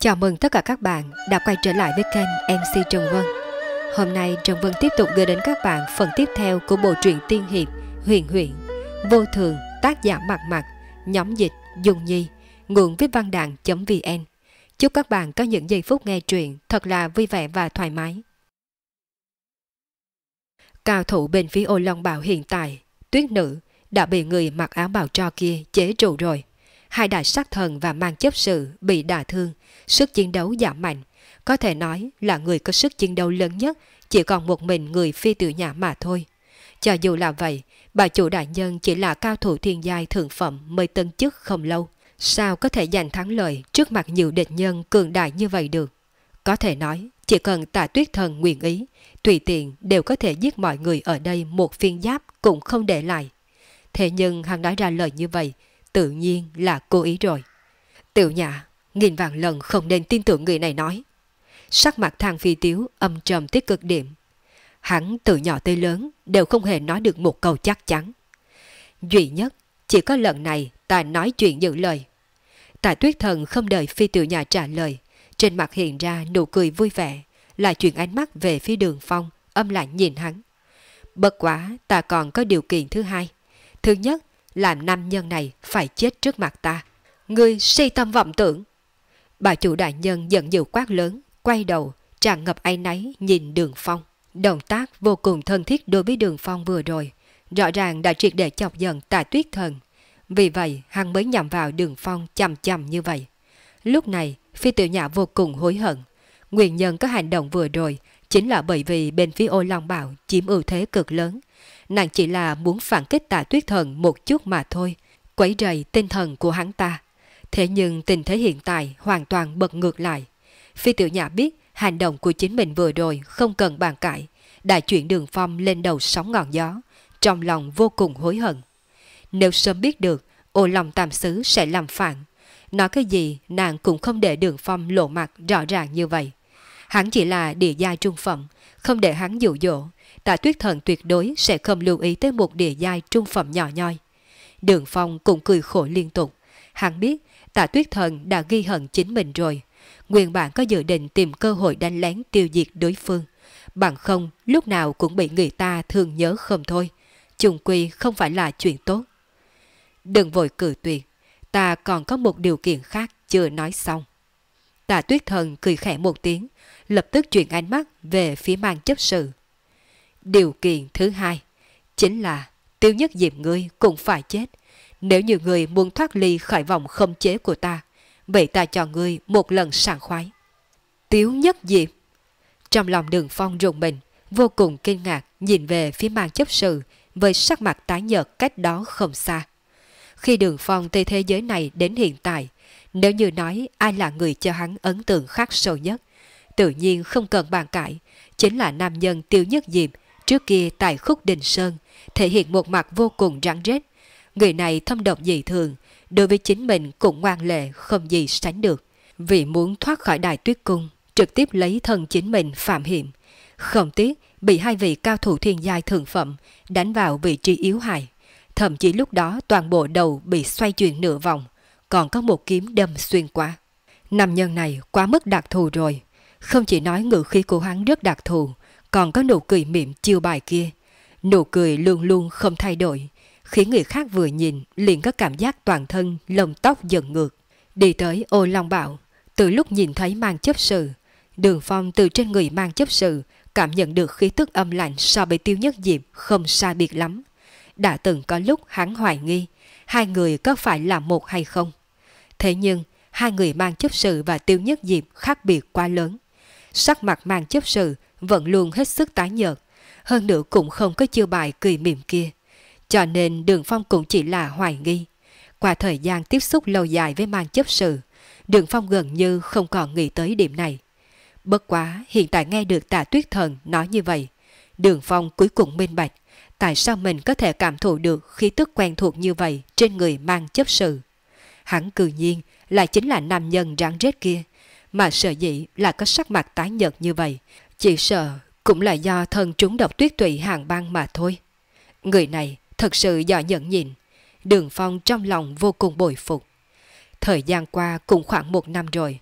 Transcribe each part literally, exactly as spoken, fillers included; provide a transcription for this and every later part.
Chào mừng tất cả các bạn đã quay trở lại với kênh em xê Trần Vân. Hôm nay Trần Vân tiếp tục gửi đến các bạn phần tiếp theo của bộ truyện tiên hiệp Huyền Huyễn Vô Thường, tác giả Mặt Mặt, nhóm dịch Dung Nhi, nguồn viết văn đàn.vn. Chúc các bạn có những giây phút nghe truyện thật là vui vẻ và thoải mái. Cao thủ bên phía Ô Long Bảo hiện tại, Tuyết Nữ đã bị người mặc áo bào tro kia chế trụ rồi. Hai đại sát thần và mang chấp sự bị đả thương, sức chiến đấu giảm mạnh. Có thể nói là người có sức chiến đấu lớn nhất chỉ còn một mình người Phi Tử Nhã mà thôi. Cho dù là vậy, bà chủ đại nhân chỉ là cao thủ thiên giai thượng phẩm mới tân chức không lâu. Sao có thể giành thắng lợi trước mặt nhiều địch nhân cường đại như vậy được? Có thể nói, chỉ cần Tạ Tuyết Thần nguyện ý, tùy tiện đều có thể giết mọi người ở đây một phiên giáp cũng không để lại. Thế nhưng hắn nói ra lời như vậy, tự nhiên là cố ý rồi. Tiểu Nhã, nghìn vạn lần không nên tin tưởng người này nói. Sắc mặt Thang Phi Tiếu âm trầm tới cực điểm. Hắn từ nhỏ tới lớn đều không hề nói được một câu chắc chắn. Duy nhất, chỉ có lần này ta nói chuyện giữ lời. Tạ Tuyết Thần không đợi Phi Tiểu Nhã trả lời, trên mặt hiện ra nụ cười vui vẻ, lại chuyển ánh mắt về phía Đường Phong, âm lạnh nhìn hắn. Bất quá ta còn có điều kiện thứ hai. Thứ nhất, làm nam nhân này phải chết trước mặt ta. Ngươi si tâm vọng tưởng. Bà chủ đại nhân giận dữ quát lớn, quay đầu, tràn ngập áy náy nhìn Đường Phong. Động tác vô cùng thân thiết đối với Đường Phong vừa rồi, rõ ràng đã triệt để chọc giận Tạ Tuyết Thần. Vì vậy hắn mới nhằm vào Đường Phong chằm chằm như vậy. Lúc này Phi Tiểu Nhã vô cùng hối hận. Nguyên nhân có hành động vừa rồi chính là bởi vì bên phía Ô Long Bảo chiếm ưu thế cực lớn. Nàng chỉ là muốn phản kích Tạ Tuyết Thần một chút mà thôi, quấy rầy tinh thần của hắn ta. Thế nhưng tình thế hiện tại hoàn toàn bật ngược lại. Phi Tiểu Nhã biết hành động của chính mình vừa rồi không cần bàn cãi, đã chuyển Đường Phong lên đầu sóng ngọn gió, trong lòng vô cùng hối hận. Nếu sớm biết được Ô Long Tam Sứ sẽ làm phản, nói cái gì nàng cũng không để Đường Phong lộ mặt rõ ràng như vậy. Hắn chỉ là địa giai trung phẩm, không để hắn dụ dỗ, Tạ Tuyết Thần tuyệt đối sẽ không lưu ý tới một địa giai trung phẩm nhỏ nhoi. Đường Phong cũng cười khổ liên tục. Hắn biết Tạ Tuyết Thần đã ghi hận chính mình rồi. Nguyên bản có dự định tìm cơ hội đánh lén tiêu diệt đối phương. Bằng không lúc nào cũng bị người ta thương nhớ không thôi. Chung quy không phải là chuyện tốt. Đừng vội cự tuyệt. Ta còn có một điều kiện khác chưa nói xong. Tạ Tuyết Thần cười khẽ một tiếng, lập tức chuyển ánh mắt về phía mang chấp sự. Điều kiện thứ hai chính là Tiêu Nhất Diệp ngươi cũng phải chết. Nếu như ngươi muốn thoát ly khỏi vòng khống chế của ta, vậy ta cho ngươi một lần sảng khoái. Tiêu Nhất Diệp. Trong lòng Đường Phong rùng mình, vô cùng kinh ngạc nhìn về phía mang chấp sự với sắc mặt tái nhợt cách đó không xa. Khi Đường Phong tới thế giới này đến hiện tại, nếu như nói ai là người cho hắn ấn tượng khắc sâu nhất, tự nhiên không cần bàn cãi, chính là nam nhân Tiêu Nhất Diệp trước kia tại Khúc Đình Sơn, thể hiện một mặt vô cùng rắn rết. Người này thâm độc dị thường, đối với chính mình cũng ngoan lệ không gì sánh được. Vì muốn thoát khỏi Đại Tuyết Cung, trực tiếp lấy thân chính mình phạm hiểm. Không tiếc bị hai vị cao thủ thiên giai thượng phẩm đánh vào vị trí yếu hại. Thậm chí lúc đó toàn bộ đầu bị xoay chuyển nửa vòng, còn có một kiếm đâm xuyên qua. Nam nhân này quá mức đặc thù rồi. Không chỉ nói ngữ khí của hắn rất đặc thù, còn có nụ cười mỉm chiêu bài kia. Nụ cười luôn luôn không thay đổi, khiến người khác vừa nhìn liền có cảm giác toàn thân lông tóc dựng ngược. Đi tới Ô Long Bảo, từ lúc nhìn thấy mang chấp sự, Đường Phong từ trên người mang chấp sự cảm nhận được khí tức âm lạnh so với Tiêu Nhất Diệp không sai biệt lắm. Đã từng có lúc hắn hoài nghi hai người có phải là một hay không. Thế nhưng hai người mang chấp sự và Tiêu Nhất Diệp khác biệt quá lớn. Sắc mặt mang chấp sự vẫn luôn hết sức tái nhợt, hơn nữa cũng không có chiêu bài cười mỉm kia. Cho nên Đường Phong cũng chỉ là hoài nghi. Qua thời gian tiếp xúc lâu dài với mang chấp sự, Đường Phong gần như không còn nghĩ tới điểm này. Bất quá hiện tại nghe được Tạ Tuyết Thần nói như vậy, Đường Phong cuối cùng minh bạch tại sao mình có thể cảm thụ được khí tức quen thuộc như vậy trên người mang chấp sự. Hắn cư nhiên lại chính là nam nhân rắn rết kia, mà sợ dĩ là có sắc mặt tái nhợt như vậy, chỉ sợ cũng là do thân trúng độc tuyết tụy hàng băng mà thôi. Người này thật sự giỏi nhẫn nhịn. Đường Phong trong lòng vô cùng bội phục. Thời gian qua cũng khoảng một năm rồi,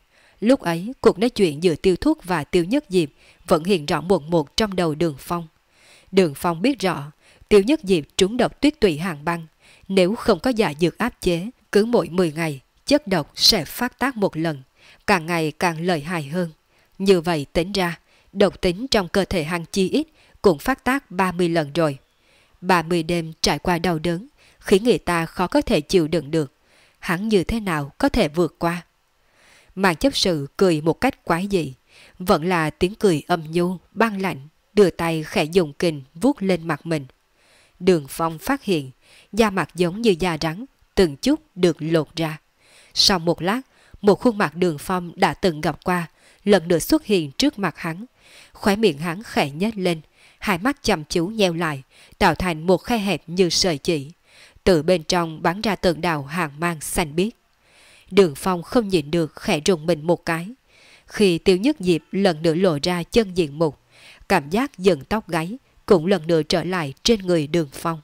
Lúc ấy, cuộc nói chuyện giữa Tiêu Thúc và Tiêu Nhất Diệp vẫn hiện rõ một một trong đầu Đường Phong. Đường Phong biết rõ, Tiêu Nhất Diệp trúng độc tuyết tụy hàng băng. Nếu không có giả dược áp chế, cứ mỗi mười ngày, chất độc sẽ phát tác một lần, càng ngày càng lợi hại hơn. Như vậy tính ra, độc tính trong cơ thể hắn chi ít cũng phát tác ba mươi lần rồi. ba mươi đêm trải qua đau đớn, khiến người ta khó có thể chịu đựng được. Hắn như thế nào có thể vượt qua? Màn chấp sự cười một cách quái dị, vẫn là tiếng cười âm nhu, băng lạnh, đưa tay khẽ dùng kình vuốt lên mặt mình. Đường Phong phát hiện, da mặt giống như da rắn, từng chút được lột ra. Sau một lát, một khuôn mặt Đường Phong đã từng gặp qua, lần nữa xuất hiện trước mặt hắn. Khóe miệng hắn khẽ nhếch lên, hai mắt chăm chú nheo lại, tạo thành một khe hẹp như sợi chỉ. Từ bên trong bắn ra từng đạo hàng mang xanh biếc. Đường Phong không nhịn được khẽ rùng mình một cái. Khi Tiêu Nhất Diệp lần nữa lộ ra chân diện mục, cảm giác dựng tóc gáy cũng lần nữa trở lại trên người Đường Phong.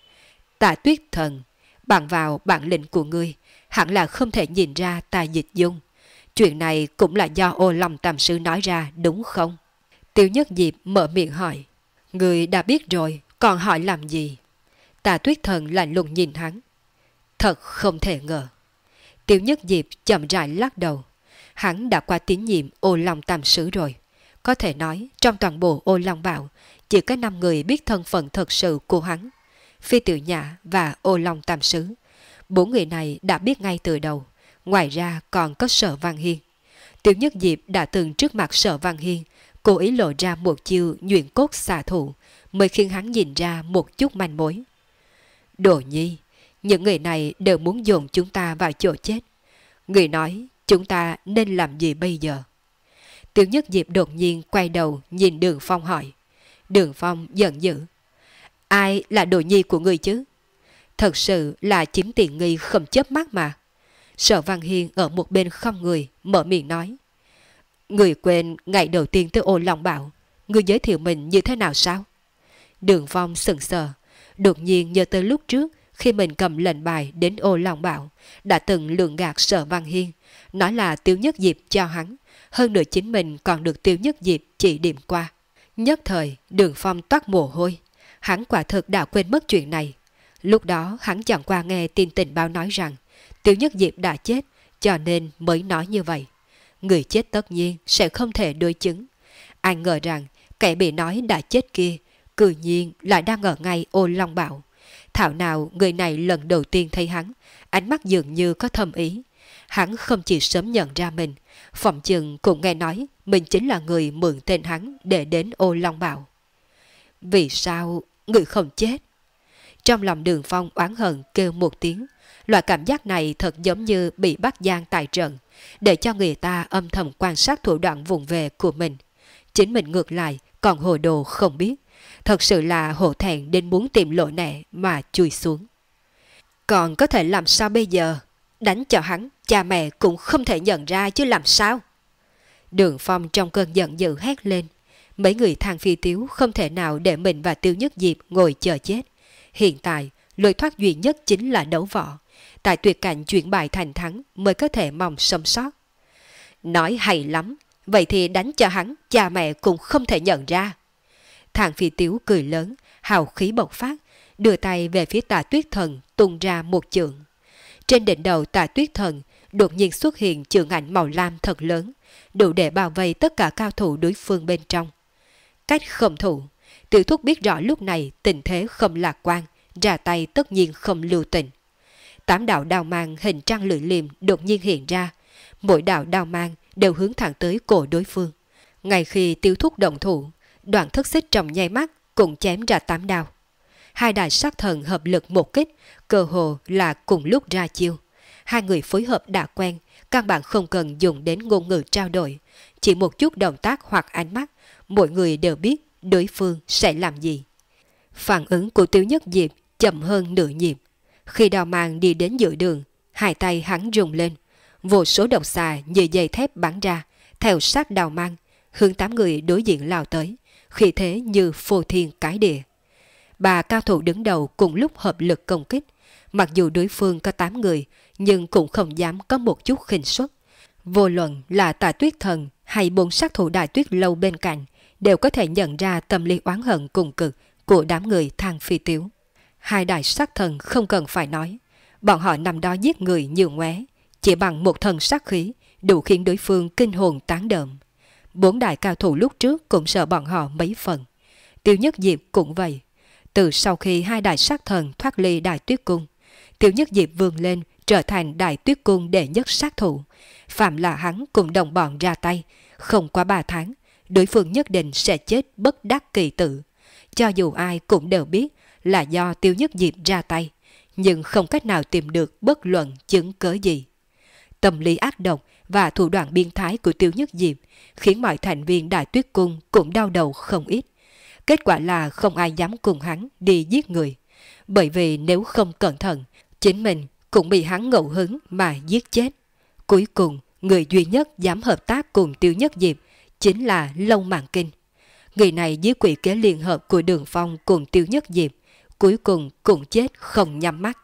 Tạ Tuyết Thần, bằng vào bản lĩnh của ngươi, hẳn là không thể nhìn ra ta dịch dung. Chuyện này cũng là do Ô Long Tam Sư nói ra đúng không? Tiêu Nhất Diệp mở miệng hỏi. Ngươi đã biết rồi, còn hỏi làm gì? Tạ Tuyết Thần lạnh lùng nhìn hắn. Thật không thể ngờ. Tiêu Nhất Diệp chậm rãi lắc đầu. Hắn đã qua tín nhiệm Ô Long Tam Sư rồi. Có thể nói trong toàn bộ Ô Long Bảo chỉ có năm người biết thân phận thật sự của hắn. Phi Tiểu Nhã và Ô Long Tam Sư. Bốn người này đã biết ngay từ đầu. Ngoài ra còn có Sở Văn Hiên. Tiêu Nhất Diệp đã từng trước mặt Sở Văn Hiên cố ý lộ ra một chiêu nhuyễn cốt xạ thủ, mới khiến hắn nhìn ra một chút manh mối. Đồ Nhi, những người này đều muốn dồn chúng ta vào chỗ chết. Người nói chúng ta nên làm gì bây giờ? Tiêu Nhất Diệp đột nhiên quay đầu nhìn Đường Phong hỏi. Đường Phong giận dữ. Ai là Đồ Nhi của người chứ? Thật sự là chính tiện nghi không chớp mắt mà. Sở Văn Hiên ở một bên không người, mở miệng nói. Người quên ngày đầu tiên tới Ô Long Bảo, người giới thiệu mình như thế nào sao? Đường Phong sững sờ, đột nhiên nhớ tới lúc trước khi mình cầm lệnh bài đến Ô Long Bảo, đã từng lường gạt Sở Văn Hiên, nói là Tiêu Nhất Diệp cho hắn, hơn nữa chính mình còn được Tiêu Nhất Diệp chỉ điểm qua. Nhất thời, Đường Phong toát mồ hôi, hắn quả thực đã quên mất chuyện này. Lúc đó hắn chẳng qua nghe tin tình báo nói rằng Tiêu Nhất Diệp đã chết, cho nên mới nói như vậy. Người chết tất nhiên sẽ không thể đối chứng. Ai ngờ rằng kẻ bị nói đã chết kia cư nhiên lại đang ở ngay Ô Long Bảo. Thảo nào người này lần đầu tiên thấy hắn, ánh mắt dường như có thâm ý. Hắn không chỉ sớm nhận ra mình, phòng chừng cũng nghe nói mình chính là người mượn tên hắn để đến Ô Long Bảo. Vì sao người không chết? Trong lòng Đường Phong oán hận kêu một tiếng. Loại cảm giác này thật giống như bị bắt giam tại trận, để cho người ta âm thầm quan sát thủ đoạn vụng về của mình. Chính mình ngược lại còn hồ đồ không biết. Thật sự là hổ thẹn đến muốn tìm lộ nẻ mà chui xuống. Còn có thể làm sao bây giờ? Đánh cho hắn, cha mẹ cũng không thể nhận ra chứ làm sao? Đường Phong trong cơn giận dữ hét lên. Mấy người Thang Phi Tiếu không thể nào để mình và Tiêu Nhất Diệp ngồi chờ chết. Hiện tại, lối thoát duy nhất chính là đấu võ. Tại tuyệt cảnh chuyển bại thành thắng mới có thể mong sống sót. Nói hay lắm, vậy thì đánh cho hắn, cha mẹ cũng không thể nhận ra. Thang Phi Tiếu cười lớn, hào khí bộc phát, đưa tay về phía Tạ Tuyết Thần tung ra một chưởng. Trên đỉnh đầu Tạ Tuyết Thần đột nhiên xuất hiện chưởng ảnh màu lam thật lớn, đủ để bao vây tất cả cao thủ đối phương bên trong. Cách không thủ, Tiểu Thúc biết rõ lúc này tình thế không lạc quan, ra tay tất nhiên không lưu tình. Tám đạo đao mang hình trăng lưỡi liềm đột nhiên hiện ra, mỗi đạo đao mang đều hướng thẳng tới cổ đối phương. Ngay khi Tiêu Thúc động thủ, Đoạn Thất Xích trong nháy mắt cũng chém ra tám đao. Hai đại sát thần hợp lực một kích, cơ hồ là cùng lúc ra chiêu. Hai người phối hợp đã quen, căn bản không cần dùng đến ngôn ngữ trao đổi, chỉ một chút động tác hoặc ánh mắt, mỗi người đều biết đối phương sẽ làm gì. Phản ứng của Tiêu Nhất Diệp chậm hơn nửa nhịp. Khi đao mang đi đến giữa đường, hai tay hắn rung lên, vô số độc xà như dây thép bắn ra, theo sát đao mang, hướng tám người đối diện lao tới, khí thế như phô thiên cái địa. Ba cao thủ đứng đầu cùng lúc hợp lực công kích, mặc dù đối phương có tám người, nhưng cũng không dám có một chút khinh suất. Vô luận là Tà Tuyết Thần hay bốn sát thủ Đại Tuyết Lâu bên cạnh đều có thể nhận ra tâm lý oán hận cùng cực của đám người Thang Phi Tiếu. Hai đại sát thần không cần phải nói, bọn họ nằm đó giết người như ngoé, chỉ bằng một thần sát khí đủ khiến đối phương kinh hồn tán đờm. Bốn đại cao thủ lúc trước cũng sợ bọn họ mấy phần. Tiêu Nhất Diệp cũng vậy. Từ sau khi hai đại sát thần thoát ly Đại Tuyết Cung, Tiêu Nhất Diệp vươn lên trở thành Đại Tuyết Cung đệ nhất sát thủ. Phạm là hắn cùng đồng bọn ra tay, không qua ba tháng, đối phương nhất định sẽ chết bất đắc kỳ tử. Cho dù ai cũng đều biết là do Tiêu Nhất Diệp ra tay, nhưng không cách nào tìm được bất luận chứng cớ gì. Tâm lý ác độc và thủ đoạn biên thái của Tiêu Nhất Diệp khiến mọi thành viên Đại Tuyết Cung cũng đau đầu không ít. Kết quả là không ai dám cùng hắn đi giết người, bởi vì nếu không cẩn thận, chính mình cũng bị hắn ngẫu hứng mà giết chết. Cuối cùng, người duy nhất dám hợp tác cùng Tiêu Nhất Diệp chính là Lâu Mạn Kinh. Người này dưới quỷ kế liên hợp của Đường Phong cùng Tiêu Nhất Diệp, cuối cùng cũng chết không nhắm mắt.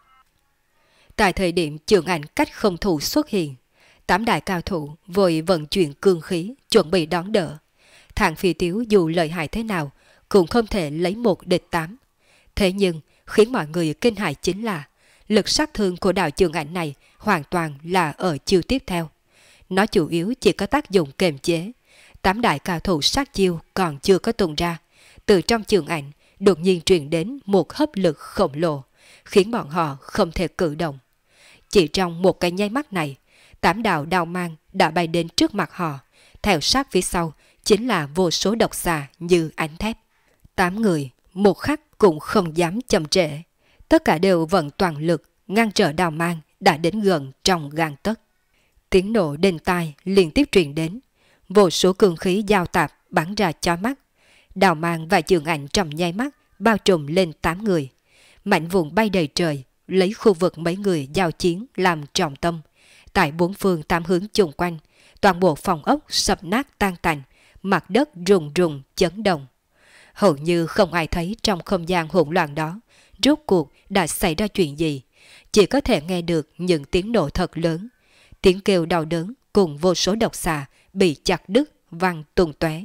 Tại thời điểm Trường Ảnh cách không thủ xuất hiện, tám đại cao thủ vội vận chuyển cương khí chuẩn bị đón đỡ. Thang Phi Tiếu dù lợi hại thế nào cũng không thể lấy một địch tám. Thế nhưng khiến mọi người kinh hãi chính là lực sát thương của đạo Trường Ảnh này hoàn toàn là ở chiêu tiếp theo. Nó chủ yếu chỉ có tác dụng kiềm chế. Tám đại cao thủ sát chiêu còn chưa có tung ra, từ trong Trường Ảnh đột nhiên truyền đến một hấp lực khổng lồ, khiến bọn họ không thể cử động. Chỉ trong một cái nháy mắt này, tám đạo đao mang đã bay đến trước mặt họ, theo sát phía sau chính là vô số độc xà như ánh thép. Tám người một khắc cũng không dám chậm trễ, tất cả đều vận toàn lực ngăn trở đao mang đã đến gần trong gang tấc. Tiếng nổ đinh tai liên tiếp truyền đến, vô số cường khí giao tạp bắn ra chói mắt. Đào mang và Trường Ảnh trong nháy mắt bao trùm lên tám người. Mảnh vụn bay đầy trời, lấy khu vực mấy người giao chiến làm trọng tâm. Tại bốn phương tám hướng chung quanh, toàn bộ phòng ốc sập nát tan tành, mặt đất rùng rùng chấn động. Hầu như không ai thấy trong không gian hỗn loạn đó rốt cuộc đã xảy ra chuyện gì, chỉ có thể nghe được những tiếng nổ thật lớn, tiếng kêu đau đớn cùng vô số độc xà bị chặt đứt văng tung tóe.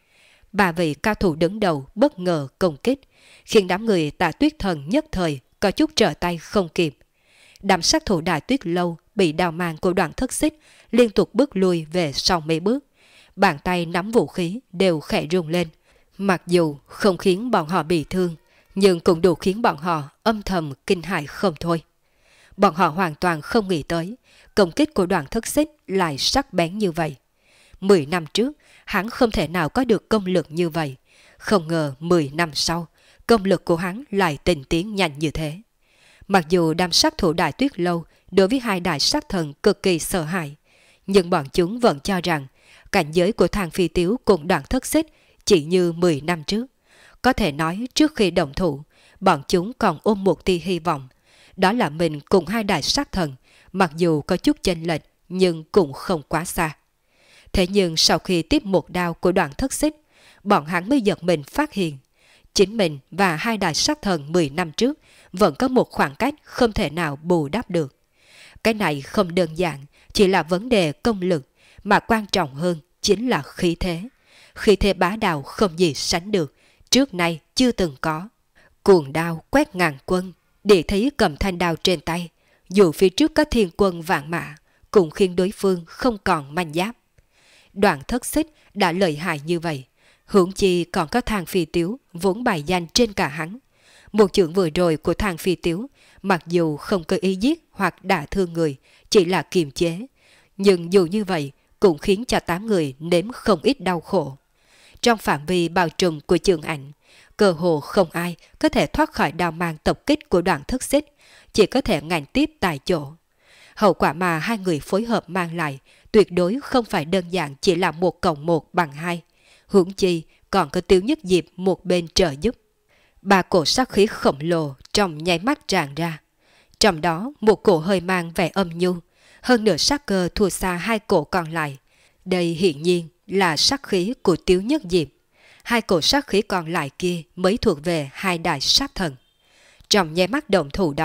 Ba vị cao thủ đứng đầu bất ngờ công kích, khiến đám người Tà Tuyết Thần nhất thời có chút trở tay không kịp. Đám sát thủ Đại Tuyết Lâu bị đao mang của Đoạn Thất Xích liên tục bước lui về sau mấy bước, bàn tay nắm vũ khí đều khẽ rung lên. Mặc dù không khiến bọn họ bị thương, nhưng cũng đủ khiến bọn họ âm thầm kinh hãi không thôi. Bọn họ hoàn toàn không nghĩ tới công kích của Đoạn Thất Xích lại sắc bén như vậy. Mười năm trước, hắn không thể nào có được công lực như vậy. Không ngờ mười năm sau, công lực của hắn lại tinh tiến nhanh như thế. Mặc dù đám sát thủ Đại Tuyết Lâu đối với hai đại sát thần cực kỳ sợ hãi, nhưng bọn chúng vẫn cho rằng cảnh giới của Thang Phi Tiếu cùng Đoạn Thất Xích chỉ như mười năm trước. Có thể nói trước khi động thủ, bọn chúng còn ôm một tia hy vọng. Đó là mình cùng hai đại sát thần, mặc dù có chút chênh lệch nhưng cũng không quá xa. Thế nhưng sau khi tiếp một đao của Đoạn Thất Xích, bọn hắn mới giật mình phát hiện chính mình và hai đại sát thần mười năm trước vẫn có một khoảng cách không thể nào bù đắp được. Cái này không đơn giản chỉ là vấn đề công lực, mà quan trọng hơn chính là khí thế. Khí thế bá đạo không gì sánh được, trước nay chưa từng có. Cuồng đao quét ngàn quân, để thấy cầm thanh đao trên tay, dù phía trước có thiên quân vạn mã, cũng khiến đối phương không còn manh giáp. Đoạn Thất Xích đã lợi hại như vậy, huống chi còn có Thang Phi Tiếu vốn bài danh trên cả hắn. Một chưởng vừa rồi của Thang Phi Tiếu, mặc dù không có ý giết hoặc đả thương người, chỉ là kiềm chế, nhưng dù như vậy cũng khiến cho tám người nếm không ít đau khổ. Trong phạm vi bao trùm của Trường Ảnh, cơ hồ không ai có thể thoát khỏi đao mang tập kích của Đoạn Thất Xích, chỉ có thể ngạnh tiếp tại chỗ. Hậu quả mà hai người phối hợp mang lại tuyệt đối không phải đơn giản chỉ là một cộng một bằng hai. Huống chi còn có Tiêu Nhất Diệp một bên trợ giúp. Ba cổ sát khí khổng lồ trong nháy mắt tràn ra. Trong đó một cổ hơi mang vẻ âm nhu, hơn nửa sát cơ thua xa hai cổ còn lại. Đây hiển nhiên là sát khí của Tiêu Nhất Diệp. Hai cổ sát khí còn lại kia mới thuộc về hai đại sát thần. Trong nháy mắt động thủ đó,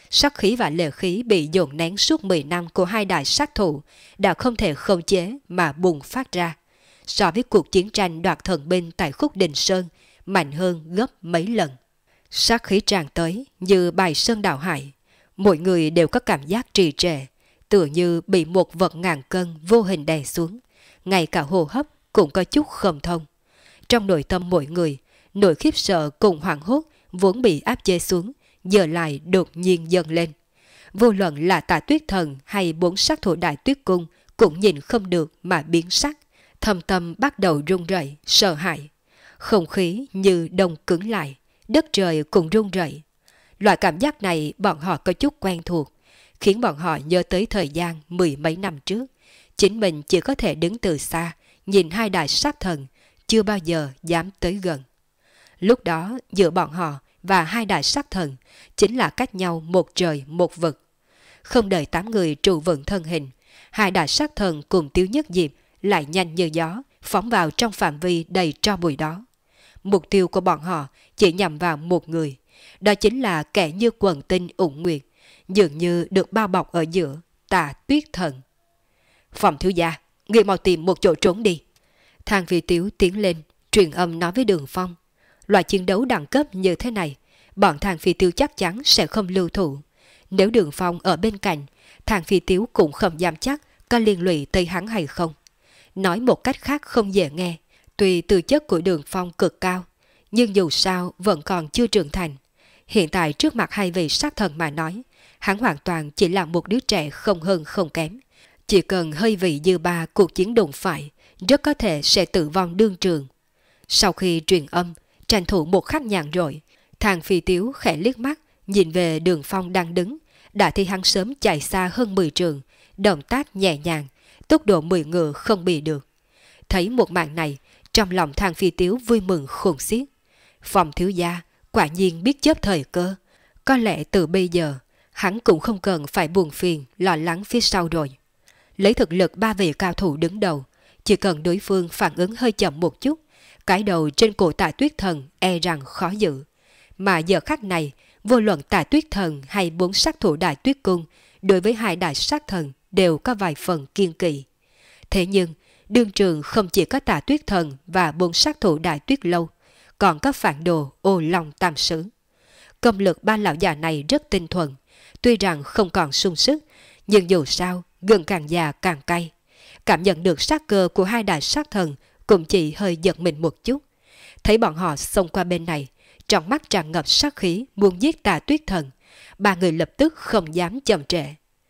Sát khí và lệ khí bị dồn nén suốt mười năm của hai đại sát thủ đã không thể khống chế mà bùng phát ra. So với cuộc chiến tranh đoạt thần binh tại Khúc Đình Sơn, mạnh hơn gấp mấy lần. Sát khí tràn tới như bài sơn đảo hải. Mỗi người đều có cảm giác trì trệ, tựa như bị một vật ngàn cân vô hình đè xuống. Ngay cả hô hấp cũng có chút không thông. Trong nội tâm mỗi người, nỗi khiếp sợ cùng hoảng hốt vốn bị áp chế xuống, giờ lại đột nhiên dâng lên. Vô luận là Tạ Tuyết Thần hay bốn sát thủ Đại Tuyết Cung cũng nhìn không được mà biến sắc. Thâm tâm bắt đầu run rẩy, sợ hãi. Không khí như đông cứng lại, đất trời cũng run rẩy. Loại cảm giác này bọn họ có chút quen thuộc, khiến bọn họ nhớ tới thời gian mười mấy năm trước. Chính mình chỉ có thể đứng từ xa, nhìn hai đại sát thần, chưa bao giờ dám tới gần. Lúc đó giữa bọn họ và hai đại sát thần chính là cách nhau một trời một vực. Không đợi tám người trụ vững thân hình, hai đại sát thần cùng Tiếu Nhất Diệp lại nhanh như gió phóng vào trong phạm vi đầy tro bụi đó. Mục tiêu của bọn họ chỉ nhằm vào một người, đó chính là kẻ như quần tinh ủng nguyệt, dường như được bao bọc ở giữa, Tạ Tuyết Thần. Phòng thiếu gia, người mau tìm một chỗ trốn đi. Thang Phi Tiếu tiến lên, truyền âm nói với Đường Phong. Loại chiến đấu đẳng cấp như thế này, bọn Thang Phi Tiếu chắc chắn sẽ không lưu thủ. Nếu Đường Phong ở bên cạnh, Thang Phi Tiếu cũng không dám chắc có liên lụy tới hắn hay không. Nói một cách khác không dễ nghe, tuy tư chất của Đường Phong cực cao, nhưng dù sao vẫn còn chưa trưởng thành. Hiện tại trước mặt hai vị sát thần mà nói, hắn hoàn toàn chỉ là một đứa trẻ không hơn không kém. Chỉ cần hơi vị dư ba cuộc chiến đụng phải, rất có thể sẽ tử vong đương trường. Sau khi truyền âm, tranh thủ một khắc nhàn rỗi, Thang Phi Tiếu khẽ liếc mắt, nhìn về Đường Phong đang đứng, đã thấy hắn sớm chạy xa hơn mười trường, động tác nhẹ nhàng, tốc độ mười ngựa không bị được. Thấy một màn này, trong lòng Thang Phi Tiếu vui mừng khôn xiết. Phòng thiếu gia quả nhiên biết chớp thời cơ, có lẽ từ bây giờ hắn cũng không cần phải buồn phiền lo lắng phía sau rồi. Lấy thực lực ba vị cao thủ đứng đầu, chỉ cần đối phương phản ứng hơi chậm một chút, cái đầu trên cổ Tạ Tuyết Thần e rằng khó giữ. Mà giờ khắc này, vô luận Tạ Tuyết Thần hay bốn sát thủ Đại Tuyết Cung, đối với hai đại sát thần đều có vài phần kiên kỵ. Thế nhưng, đương trường không chỉ có Tạ Tuyết Thần và bốn sát thủ Đại Tuyết Lâu, còn có phản đồ Ô Long Tam Sứ. Công lực ba lão già này rất tinh thuần, tuy rằng không còn sung sức, nhưng dù sao, gần càng già càng cay. Cảm nhận được sát cơ của hai đại sát thần cũng chỉ hơi giật mình một chút. Thấy bọn họ xông qua bên này, trong mắt tràn ngập sát khí muốn giết Tạ Tuyết Thần, ba người lập tức không dám chậm trễ.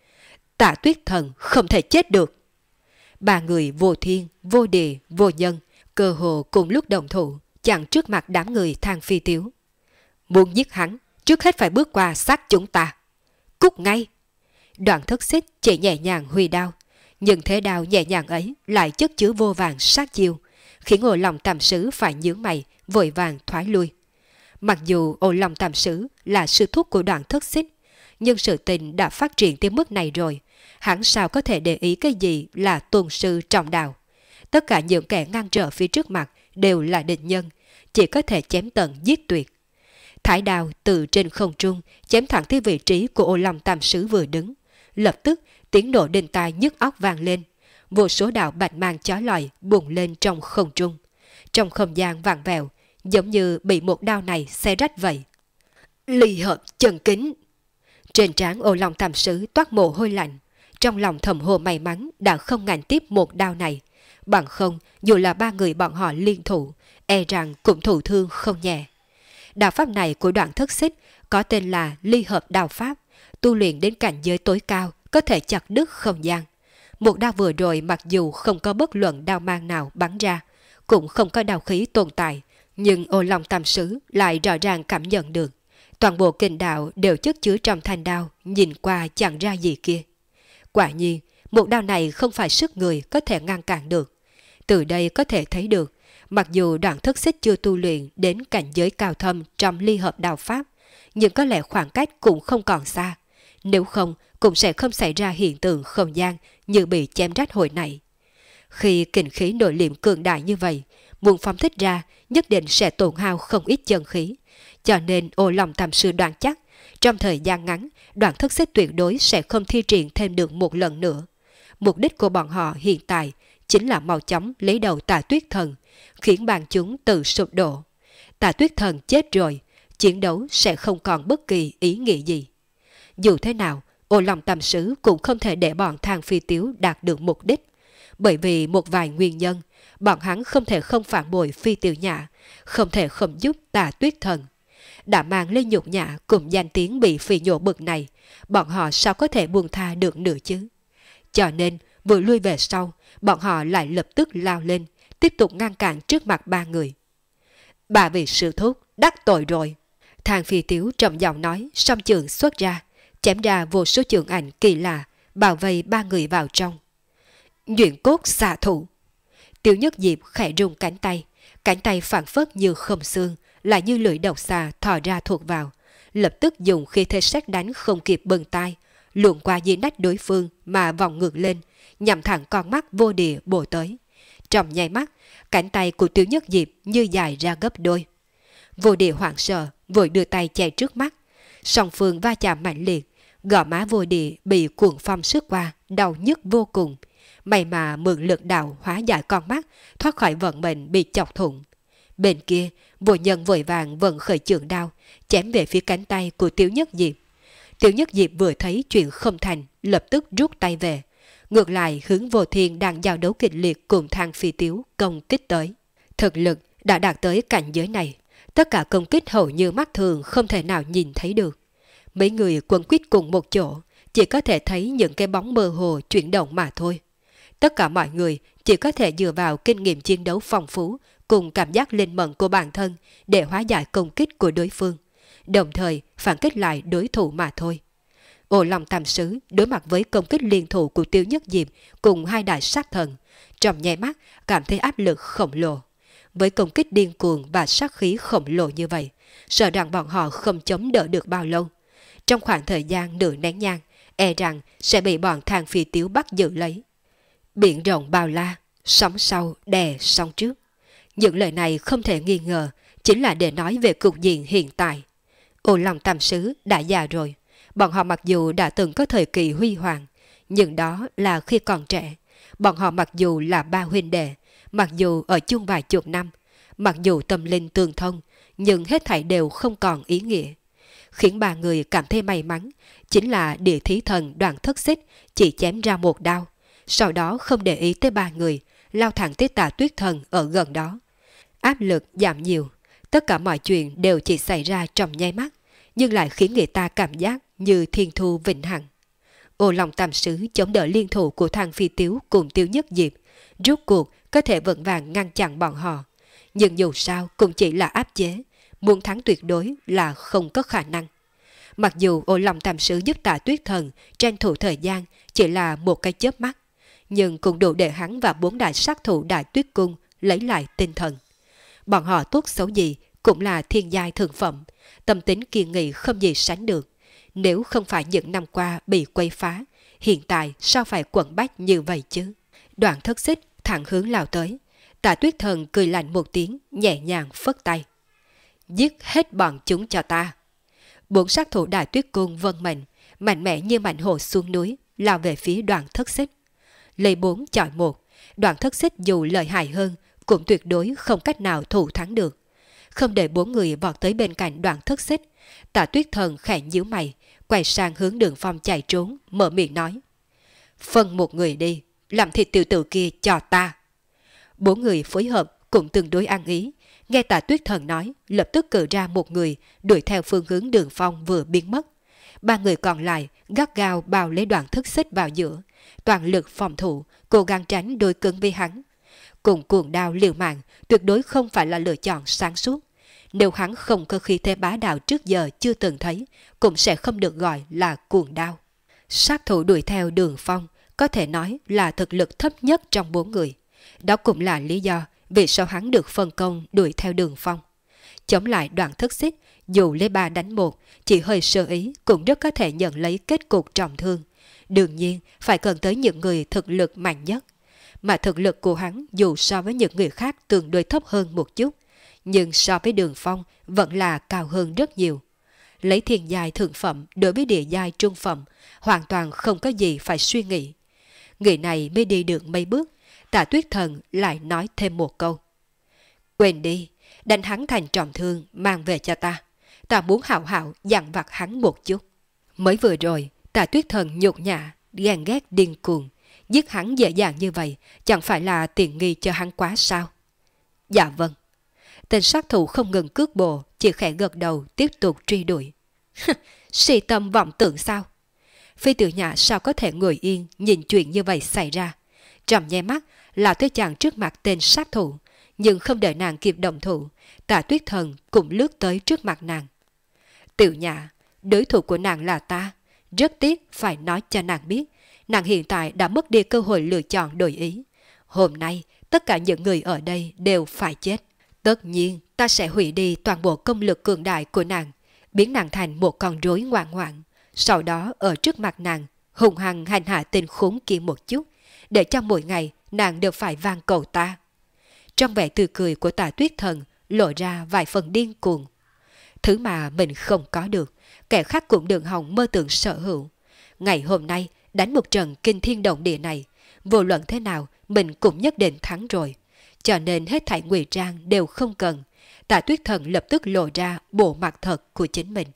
Tạ Tuyết Thần không thể chết được. Ba người vô thiên, vô địa, vô nhân, cơ hồ cùng lúc đồng thủ, chặn trước mặt đám người Thang Phi Tiếu. Muốn giết hắn, trước hết phải bước qua sát chúng ta. Cút ngay! Đoạn Thất Xích chỉ nhẹ nhàng huy đao, nhưng thế đao nhẹ nhàng ấy lại chất chứa vô vàng sát chiêu, khiến Ô Long Tam Sứ phải nhướng mày, vội vàng thoái lui. Mặc dù Ô Long Tam Sứ là sư thúc của Đoạn Thất Xích, nhưng sự tình đã phát triển tới mức này rồi, hắn sao có thể để ý cái gì là tôn sư trọng đạo. Tất cả những kẻ ngăn trở phía trước mặt đều là địch nhân, chỉ có thể chém tận giết tuyệt. Thái đao từ trên không trung chém thẳng tới vị trí của Ô Long Tam Sứ vừa đứng. Lập tức tiếng nổ đinh tai nhức óc vang lên, vô số đạo bạch mang chói lọi bùng lên trong không trung. Trong không gian vặn vẹo, giống như bị một đao này xé rách vậy. Ly hợp chân kính. Trên trán Ô Long Tam Sứ toát mồ hôi lạnh, trong lòng thầm hồ may mắn đã không ngạnh tiếp một đao này. Bằng không, dù là ba người bọn họ liên thủ, e rằng cũng thụ thương không nhẹ. Đạo pháp này của Đoạn Thất Xích có tên là Ly Hợp Đạo Pháp, tu luyện đến cảnh giới tối cao, có thể chặt đứt không gian. Một đao vừa rồi mặc dù không có bất luận đao mang nào bắn ra, cũng không có đao khí tồn tại, nhưng Ô Long Tam Sứ lại rõ ràng cảm nhận được. Toàn bộ kình đạo đều chất chứa trong thanh đao, nhìn qua chẳng ra gì kia. Quả nhiên, một đao này không phải sức người có thể ngăn cản được. Từ đây có thể thấy được, mặc dù Đoạn Thất Xích chưa tu luyện đến cảnh giới cao thâm trong Ly Hợp Đạo Pháp, nhưng có lẽ khoảng cách cũng không còn xa. Nếu không, cũng sẽ không xảy ra hiện tượng không gian như bị chém rách hồi này. Khi kình khí nội liệm cường đại như vậy, muốn phóng thích ra nhất định sẽ tổn hao không ít chân khí. Cho nên Ô Long Tam Sư đoán chắc Trong thời gian ngắn, Đoạn Thất Xích tuyệt đối sẽ không thi triển thêm được một lần nữa. Mục đích của bọn họ hiện tại chính là mau chóng lấy đầu Tà Tuyết Thần, khiến bàn chúng tự sụp đổ. Tà Tuyết Thần chết rồi, chiến đấu sẽ không còn bất kỳ ý nghĩa gì. Dù thế nào, Ô Long Tam Sứ cũng không thể để bọn Thang Phi Tiếu đạt được mục đích. Bởi vì một vài nguyên nhân, bọn hắn không thể không phản bội Phi Tiểu Nhã, không thể không giúp Tà Tuyết Thần. Đã mang lên nhục nhã cùng danh tiếng bị phỉ nhổ bực này, bọn họ sao có thể buông tha được nữa chứ? Cho nên, vừa lui về sau, bọn họ lại lập tức lao lên, tiếp tục ngăn cản trước mặt ba người. Bà vị sư thúc, đắc tội rồi. Thang Phi Tiếu trầm giọng nói, song trường xuất ra, chém ra vô số trường ảnh kỳ lạ, bảo vây ba người vào trong. Nhuyễn cốt xạ thủ. Tiểu Nhất Diệp khẽ rung cánh tay, cánh tay phản phất như không xương, lại như lưỡi độc xà thò ra thuộc vào, lập tức dùng khi thế xét đánh không kịp bừng tay, luồn qua dưới nách đối phương mà vòng ngược lên, nhằm thẳng con mắt vô địa bổ tới. Trong nháy mắt, cánh tay của Tiểu Nhất Diệp như dài ra gấp đôi. Vô địa hoảng sợ, vội đưa tay che trước mắt, song phương va chạm mạnh liệt, gò má vô địa bị cuồng phong sức qua, đau nhức vô cùng. May mà mượn lực đạo hóa giải con mắt, thoát khỏi vận mệnh bị chọc thủng. Bên kia, vô nhân vội vàng vận khởi trường đao, chém về phía cánh tay của Tiểu Nhất Diệp. Tiểu Nhất Diệp vừa thấy chuyện không thành, lập tức rút tay về. Ngược lại hướng Vô Thiên đang giao đấu kịch liệt cùng Thang Phi Tiếu công kích tới. Thực lực đã đạt tới cảnh giới này, tất cả công kích hầu như mắt thường không thể nào nhìn thấy được. Mấy người quấn quýt cùng một chỗ, chỉ có thể thấy những cái bóng mơ hồ chuyển động mà thôi. Tất cả mọi người chỉ có thể dựa vào kinh nghiệm chiến đấu phong phú cùng cảm giác linh mẫn của bản thân để hóa giải công kích của đối phương, đồng thời phản kích lại đối thủ mà thôi. Ô Long Tam Sứ đối mặt với công kích liên thủ của Tiêu Nhất Diệp cùng hai đại sát thần, trong nháy mắt cảm thấy áp lực khổng lồ. Với công kích điên cuồng và sát khí khổng lồ như vậy, sợ rằng bọn họ không chống đỡ được bao lâu. Trong khoảng thời gian nửa nén nhang, e rằng sẽ bị bọn Thang Phi Tiếu bắt giữ lấy. Biển rộng bao la, sóng sau đè sóng trước. Những lời này không thể nghi ngờ chính là để nói về cục diện hiện tại. Ô Long Tam Sứ đã già rồi. Bọn họ mặc dù đã từng có thời kỳ huy hoàng, nhưng đó là khi còn trẻ. Bọn họ mặc dù là ba huynh đệ, mặc dù ở chung vài chục năm, mặc dù tâm linh tương thông, nhưng hết thảy đều không còn ý nghĩa. Khiến ba người cảm thấy may mắn chính là địa thí thần Đoạn Thất Xích chỉ chém ra một đao, sau đó không để ý tới ba người, lao thẳng tới Tà Tuyết Thần ở gần đó. Áp lực giảm nhiều, tất cả mọi chuyện đều chỉ xảy ra trong nháy mắt, nhưng lại khiến người ta cảm giác như thiên thu vĩnh hằng. Ô Long Tam Sứ chống đỡ liên thủ của Thang Phi Tiếu cùng Tiêu Nhất Diệp, rốt cuộc có thể vững vàng ngăn chặn bọn họ. Nhưng dù sao cũng chỉ là áp chế, muốn thắng tuyệt đối là không có khả năng. Mặc dù Ô Long Tam Sứ giúp Tà Tuyết Thần tranh thủ thời gian chỉ là một cái chớp mắt, nhưng cũng đủ để hắn và bốn đại sát thủ Đại Tuyết Cung lấy lại tinh thần. Bọn họ tốt xấu gì cũng là thiên giai thượng phẩm, tâm tính kiên nghị không gì sánh được. Nếu không phải những năm qua bị quấy phá, hiện tại sao phải quẩn bách như vậy chứ? Đoạn Thất Xích thẳng hướng lao tới. Tà Tuyết Thần cười lạnh một tiếng, nhẹ nhàng phất tay. Giết hết bọn chúng cho ta. Bốn sát thủ Đại Tuyết Cung vân mệnh, mạnh mẽ như mảnh hồ xuống núi, lao về phía Đoạn Thất Xích. Lấy bốn chọi một, Đoạn Thất Xích dù lợi hại hơn, cũng tuyệt đối không cách nào thủ thắng được. Không để bốn người vọt tới bên cạnh Đoạn Thất Xích, Tà Tuyết Thần khẽ nhíu mày, quay sang hướng Đường Phong chạy trốn, mở miệng nói. Phân một người đi, làm thịt tiểu tử kia cho ta. Bốn người phối hợp cũng tương đối ăn ý, nghe Tà Tuyết Thần nói, lập tức cử ra một người, đuổi theo phương hướng Đường Phong vừa biến mất. Ba người còn lại gắt gao bao lấy Đoạn Thất Xích vào giữa, toàn lực phòng thủ, cố gắng tránh đôi cứng với hắn. Cùng cuồng đao liều mạng tuyệt đối không phải là lựa chọn sáng suốt. Nếu hắn không có khí thế bá đạo trước giờ chưa từng thấy, cũng sẽ không được gọi là cuồng đao. Sát thủ đuổi theo Đường Phong có thể nói là thực lực thấp nhất trong bốn người. Đó cũng là lý do vì sao hắn được phân công đuổi theo Đường Phong. Chống lại Đoạn Thất Xích, dù lấy ba đánh một, chỉ hơi sơ ý cũng rất có thể nhận lấy kết cục trọng thương. Đương nhiên phải cần tới những người thực lực mạnh nhất. Mà thực lực của hắn dù so với những người khác tương đối thấp hơn một chút, nhưng so với Đường Phong vẫn là cao hơn rất nhiều. lấy thiên giai thượng phẩm đối với địa giai trung phẩm, hoàn toàn không có gì phải suy nghĩ. Người này mới đi được mấy bước, Tạ Tuyết Thần lại nói thêm một câu. Quên đi, đánh hắn thành trọng thương mang về cho ta. Ta muốn hảo hảo dặn vặt hắn một chút. Mới vừa rồi, Tạ Tuyết Thần nhục nhã, ghen ghét điên cuồng. Giết hắn dễ dàng như vậy, chẳng phải là tiện nghi cho hắn quá sao? Dạ vâng. Tên sát thủ không ngừng cước bộ, chỉ khẽ gật đầu tiếp tục truy đuổi. Si tâm vọng tưởng sao? Phi Tử Nhã sao có thể ngồi yên nhìn chuyện như vậy xảy ra? Trong nháy mắt là tới chàng trước mặt tên sát thủ, nhưng không đợi nàng kịp động thủ, Tạ Tuyết Thần cũng lướt tới trước mặt nàng. Tiểu Nhã, đối thủ của nàng là ta, rất tiếc phải nói cho nàng biết, nàng hiện tại đã mất đi cơ hội lựa chọn đổi ý. Hôm nay, tất cả những người ở đây đều phải chết. Tất nhiên, ta sẽ hủy đi toàn bộ công lực cường đại của nàng, biến nàng thành một con rối ngoan ngoãn. Sau đó ở trước mặt nàng, hùng hăng hành hạ tên khốn kia một chút, để cho mỗi ngày nàng đều phải van cầu ta. Trong vẻ tươi cười của Tạ Tuyết Thần lộ ra vài phần điên cuồng. Thứ mà mình không có được, kẻ khác cũng đừng hòng mơ tưởng sở hữu. Ngày hôm nay, đánh một trận kinh thiên động địa này, vô luận thế nào mình cũng nhất định thắng rồi. Cho nên hết thảy ngụy trang đều không cần. Tạ Tuyết Thần lập tức lộ ra bộ mặt thật của chính mình.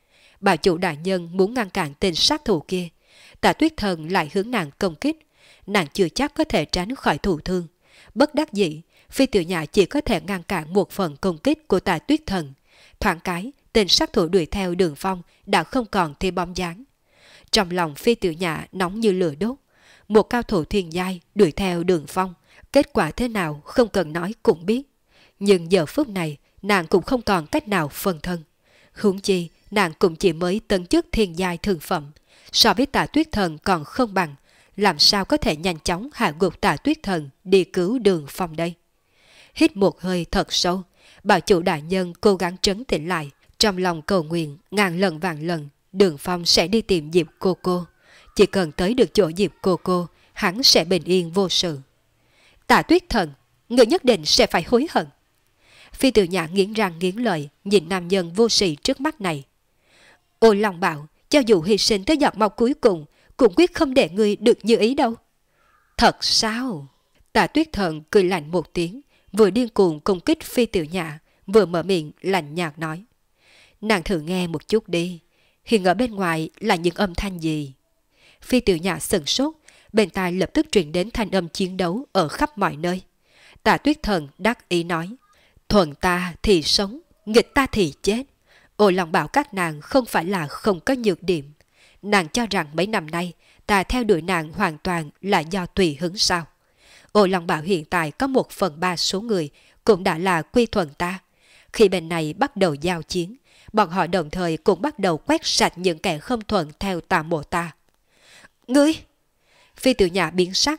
Bà chủ đại nhân muốn ngăn cản tên sát thủ kia, Tạ Tuyết Thần lại hướng nàng công kích. Nàng chưa chắc có thể tránh khỏi thụ thương. Bất đắc dĩ, Phi Tiểu Nhã chỉ có thể ngăn cản một phần công kích của Tạ Tuyết Thần. Thoáng cái, tên sát thủ đuổi theo Đường Phong đã không còn thấy bóng dáng. Trong lòng Phi Tiểu Nhã nóng như lửa đốt. Một cao thủ thiên giai đuổi theo Đường Phong, kết quả thế nào không cần nói cũng biết. Nhưng giờ phút này, nàng cũng không còn cách nào phân thân. Huống chi, nàng cũng chỉ mới tấn chức thiên giai thường phẩm, so với Tạ Tuyết Thần còn không bằng, làm sao có thể nhanh chóng hạ gục Tạ Tuyết Thần đi cứu Đường Phong đây. Hít một hơi thật sâu, bảo chủ đại nhân cố gắng trấn tĩnh lại, trong lòng cầu nguyện ngàn lần vạn lần Đường Phong sẽ đi tìm Diệp cô cô. Chỉ cần tới được chỗ Diệp cô cô, hắn sẽ bình yên vô sự. Tạ Tuyết Thần, người nhất định sẽ phải hối hận. Phi Tử Nhã nghiến răng nghiến lợi nhìn nam nhân vô sĩ trước mắt này. Ôi lòng bảo, cho dù hy sinh tới giọt máu cuối cùng, cũng quyết không để ngươi được như ý đâu. Thật sao? Tạ Tuyết Thần cười lạnh một tiếng, vừa điên cuồng công kích Phi Tiểu Nhã, vừa mở miệng lạnh nhạt nói. Nàng thử nghe một chút đi, hiện ở bên ngoài là những âm thanh gì? Phi Tiểu Nhã sừng sốt, bên tai lập tức truyền đến thanh âm chiến đấu ở khắp mọi nơi. Tạ Tuyết Thần đắc ý nói. Thuận ta thì sống, nghịch ta thì chết. Ôi lòng bảo các nàng không phải là không có nhược điểm. Nàng cho rằng mấy năm nay ta theo đuổi nàng hoàn toàn là do tùy hứng sao? Ôi lòng bảo hiện tại có một phần ba số người cũng đã là quy thuận ta. Khi bên này bắt đầu giao chiến, bọn họ đồng thời cũng bắt đầu quét sạch những kẻ không thuận theo tà mộ ta. Ngươi! Phi Tử Nhã biến sắc.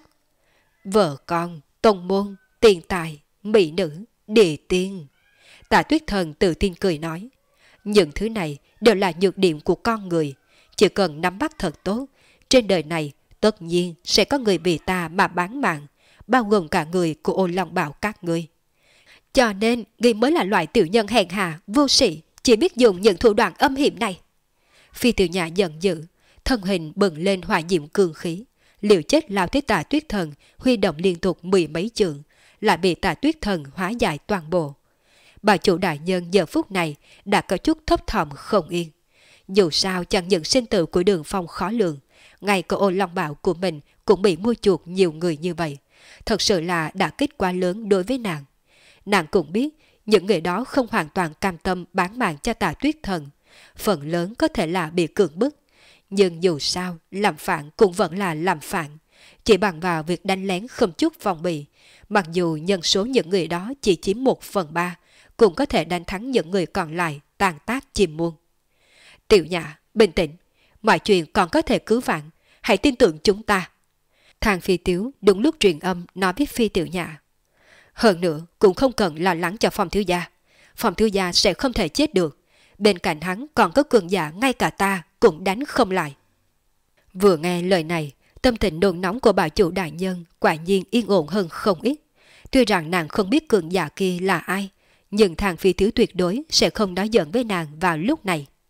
Vợ con, tông môn, tiền tài, mỹ nữ, địa tiên. Tạ Tuyết Thần tự tin cười nói. Những thứ này đều là nhược điểm của con người. Chỉ cần nắm bắt thật tốt, trên đời này tất nhiên sẽ có người vì ta mà bán mạng, bao gồm cả người của Ôn Long Bảo các ngươi. Cho nên ngươi mới là loại tiểu nhân hèn hạ, vô sĩ, chỉ biết dùng những thủ đoạn âm hiểm này. Phi Tiểu Nhã giận dữ, thân hình bừng lên hỏa diễm cương khí, liều chết lao tới Tạ Tuyết Thần, huy động liên tục mười mấy trường, lại bị Tạ Tuyết Thần hóa giải toàn bộ. Bà chủ đại nhân giờ phút này đã có chút thấp thỏm không yên. Dù sao chẳng những sinh tử của Đường Phong khó lường, ngay cả Ôn Long Bảo của mình cũng bị mua chuộc nhiều người như vậy. Thật sự là đã kích quá lớn đối với nàng. Nàng cũng biết những người đó không hoàn toàn cam tâm bán mạng cho Tạ Tuyết Thần. Phần lớn có thể là bị cưỡng bức. Nhưng dù sao, làm phản cũng vẫn là làm phản. Chỉ bằng vào việc đánh lén không chút phòng bị, mặc dù nhân số những người đó chỉ chiếm một phần ba, cũng có thể đánh thắng những người còn lại tàn tác chìm muôn. Tiểu Nhã, bình tĩnh, mọi chuyện còn có thể cứu vãn, hãy tin tưởng chúng ta. Thang Phi Tiếu đúng lúc truyền âm nói với Phi Tiểu Nhã. Hơn nữa cũng không cần lo lắng cho Phong thiếu gia. Phong thiếu gia sẽ không thể chết được. Bên cạnh hắn còn có cường giả ngay cả ta cũng đánh không lại. Vừa nghe lời này, tâm tình nôn nóng của bà chủ đại nhân quả nhiên yên ổn hơn không ít. Tuy rằng nàng không biết cường giả kia là ai, nhưng Thang Phi Tiếu tuyệt đối sẽ không nói giỡn với nàng vào lúc này.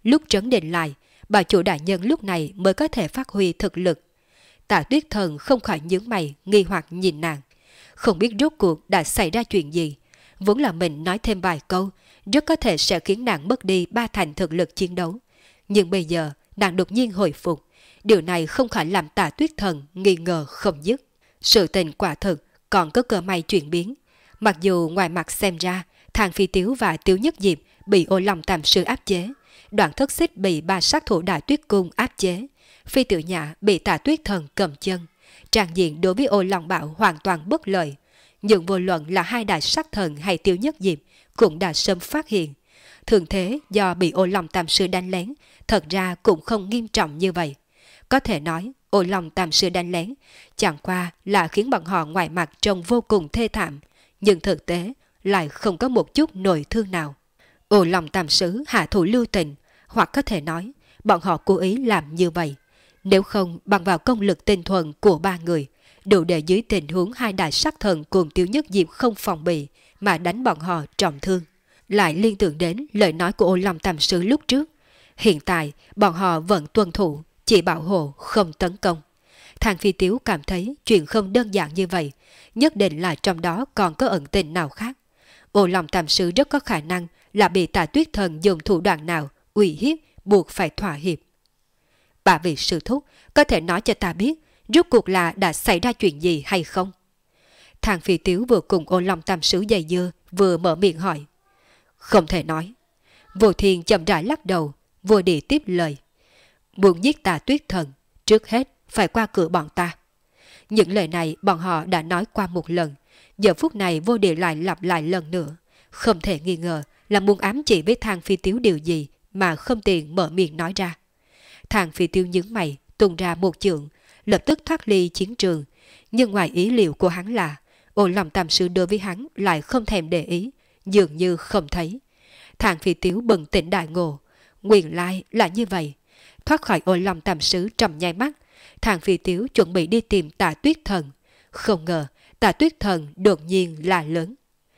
lúc trấn định lại, bà chủ đại nhân lúc này mới có thể phát huy thực lực. Tạ Tuyết Thần không khỏi nhướng mày, nghi hoặc nhìn nàng. Không biết rốt cuộc đã xảy ra chuyện gì. Vốn là mình nói thêm vài câu, rất có thể sẽ khiến nàng mất đi ba thành thực lực chiến đấu. Nhưng bây giờ, nàng đột nhiên hồi phục. Điều này không khỏi làm Tạ Tuyết Thần nghi ngờ không dứt. Sự tình quả thực còn có cơ may chuyển biến. Mặc dù ngoài mặt xem ra, Thang Phi Tiếu và Tiếu Nhất Diệp bị Ô Long Tam Sư áp chế, Đoạn Thất Xích bị ba sát thủ Đại Tuyết Cung áp chế, Phi Tử Nhã bị Tạ Tuyết Thần cầm chân. Tràng diện đối với Ô Long Bảo hoàn toàn bất lợi. Nhưng vô luận là hai đại sát thần hay Tiếu Nhất Diệp cũng đã sớm phát hiện. Thường thế do bị Ô Long Tam Sư đánh lén, thật ra cũng không nghiêm trọng như vậy. Có thể nói, Ô Long Tam Sư đánh lén chẳng qua là khiến bọn họ ngoài mặt trông vô cùng thê thảm, nhưng thực tế lại không có một chút nổi thương nào. Ô Long Tam Sư hạ thủ lưu tình, hoặc có thể nói bọn họ cố ý làm như vậy. Nếu không bằng vào công lực tinh thuần của ba người, đủ để dưới tình huống hai đại sát thần cùng Tiếu Nhất Diệp không phòng bị mà đánh bọn họ trọng thương. Lại liên tưởng đến lời nói của Ô Long Tam Sư lúc trước. Hiện tại bọn họ vẫn tuân thủ, chỉ bảo hộ không tấn công. Thang Phi Tiếu cảm thấy chuyện không đơn giản như vậy, nhất định là trong đó còn có ẩn tình nào khác. Ô Long Tam Sư rất có khả năng là bị Tạ Tuyết Thần dùng thủ đoạn nào uy hiếp buộc phải thỏa hiệp. Bà vị sư thúc có thể nói cho ta biết rốt cuộc là đã xảy ra chuyện gì hay không? Thang Phi Tiếu vừa cùng Ô Long Tam Sư dây dưa vừa mở miệng hỏi. Không thể nói. Vô Thiên chậm rãi lắc đầu, Vô Địa tiếp lời. Muốn giết Tạ Tuyết Thần, trước hết phải qua cửa bọn ta. Những lời này bọn họ đã nói qua một lần, giờ phút này Vô Địa lại lặp lại lần nữa. Không thể nghi ngờ là muốn ám chỉ với Thang Phi Tiếu điều gì mà không tiện mở miệng nói ra. Thang Phi Tiếu nhướng mày, tung ra một chưởng, lập tức thoát ly chiến trường. Nhưng ngoài ý liệu của hắn là Ô Long Tam Sư đối với hắn lại không thèm để ý, dường như không thấy. Thang Phi Tiếu bừng tỉnh đại ngộ, nguyên lai là như vậy. Thoát khỏi Ô Long Tam Sư trong nháy mắt, Thang Phi Tiếu chuẩn bị đi tìm Tạ Tuyết Thần. Không ngờ Tạ Tuyết Thần đột nhiên là lớn.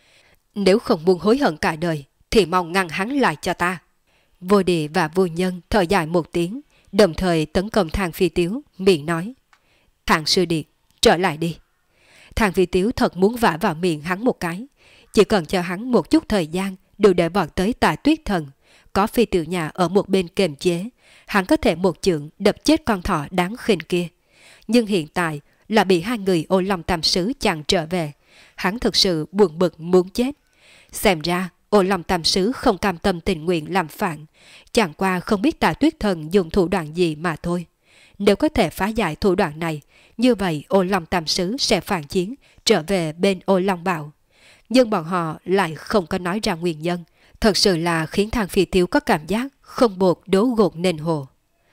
Nếu không muốn hối hận cả đời thì mong ngăn hắn lại cho ta. Vô Địa và Vô Nhân thở dài một tiếng, đồng thời tấn công Thang Phi Tiếu, miệng nói. Thang Sư Điệt, trở lại đi. Thang Phi Tiếu thật muốn vả vào miệng hắn một cái. Chỉ cần cho hắn một chút thời gian đủ để vọt tới Tạ Tuyết Thần. Có Phi Tử Nhã ở một bên kềm chế, hắn có thể một chưởng đập chết con thỏ đáng khinh kia. Nhưng hiện tại là bị hai người Ô Long Tam Sư chặn trở về. Hắn thực sự buồn bực muốn chết. Xem ra Ô Long Tam Sư không cam tâm tình nguyện làm phản, chẳng qua không biết Tạ Tuyết Thần dùng thủ đoạn gì mà thôi. Nếu có thể phá giải thủ đoạn này, như vậy Ô Long Tam Sư sẽ phản chiến trở về bên Ô Long Bảo. Nhưng bọn họ lại không có nói ra nguyên nhân, thật sự là khiến Thang Phi Tiếu có cảm giác không bột đố gột nền hồ.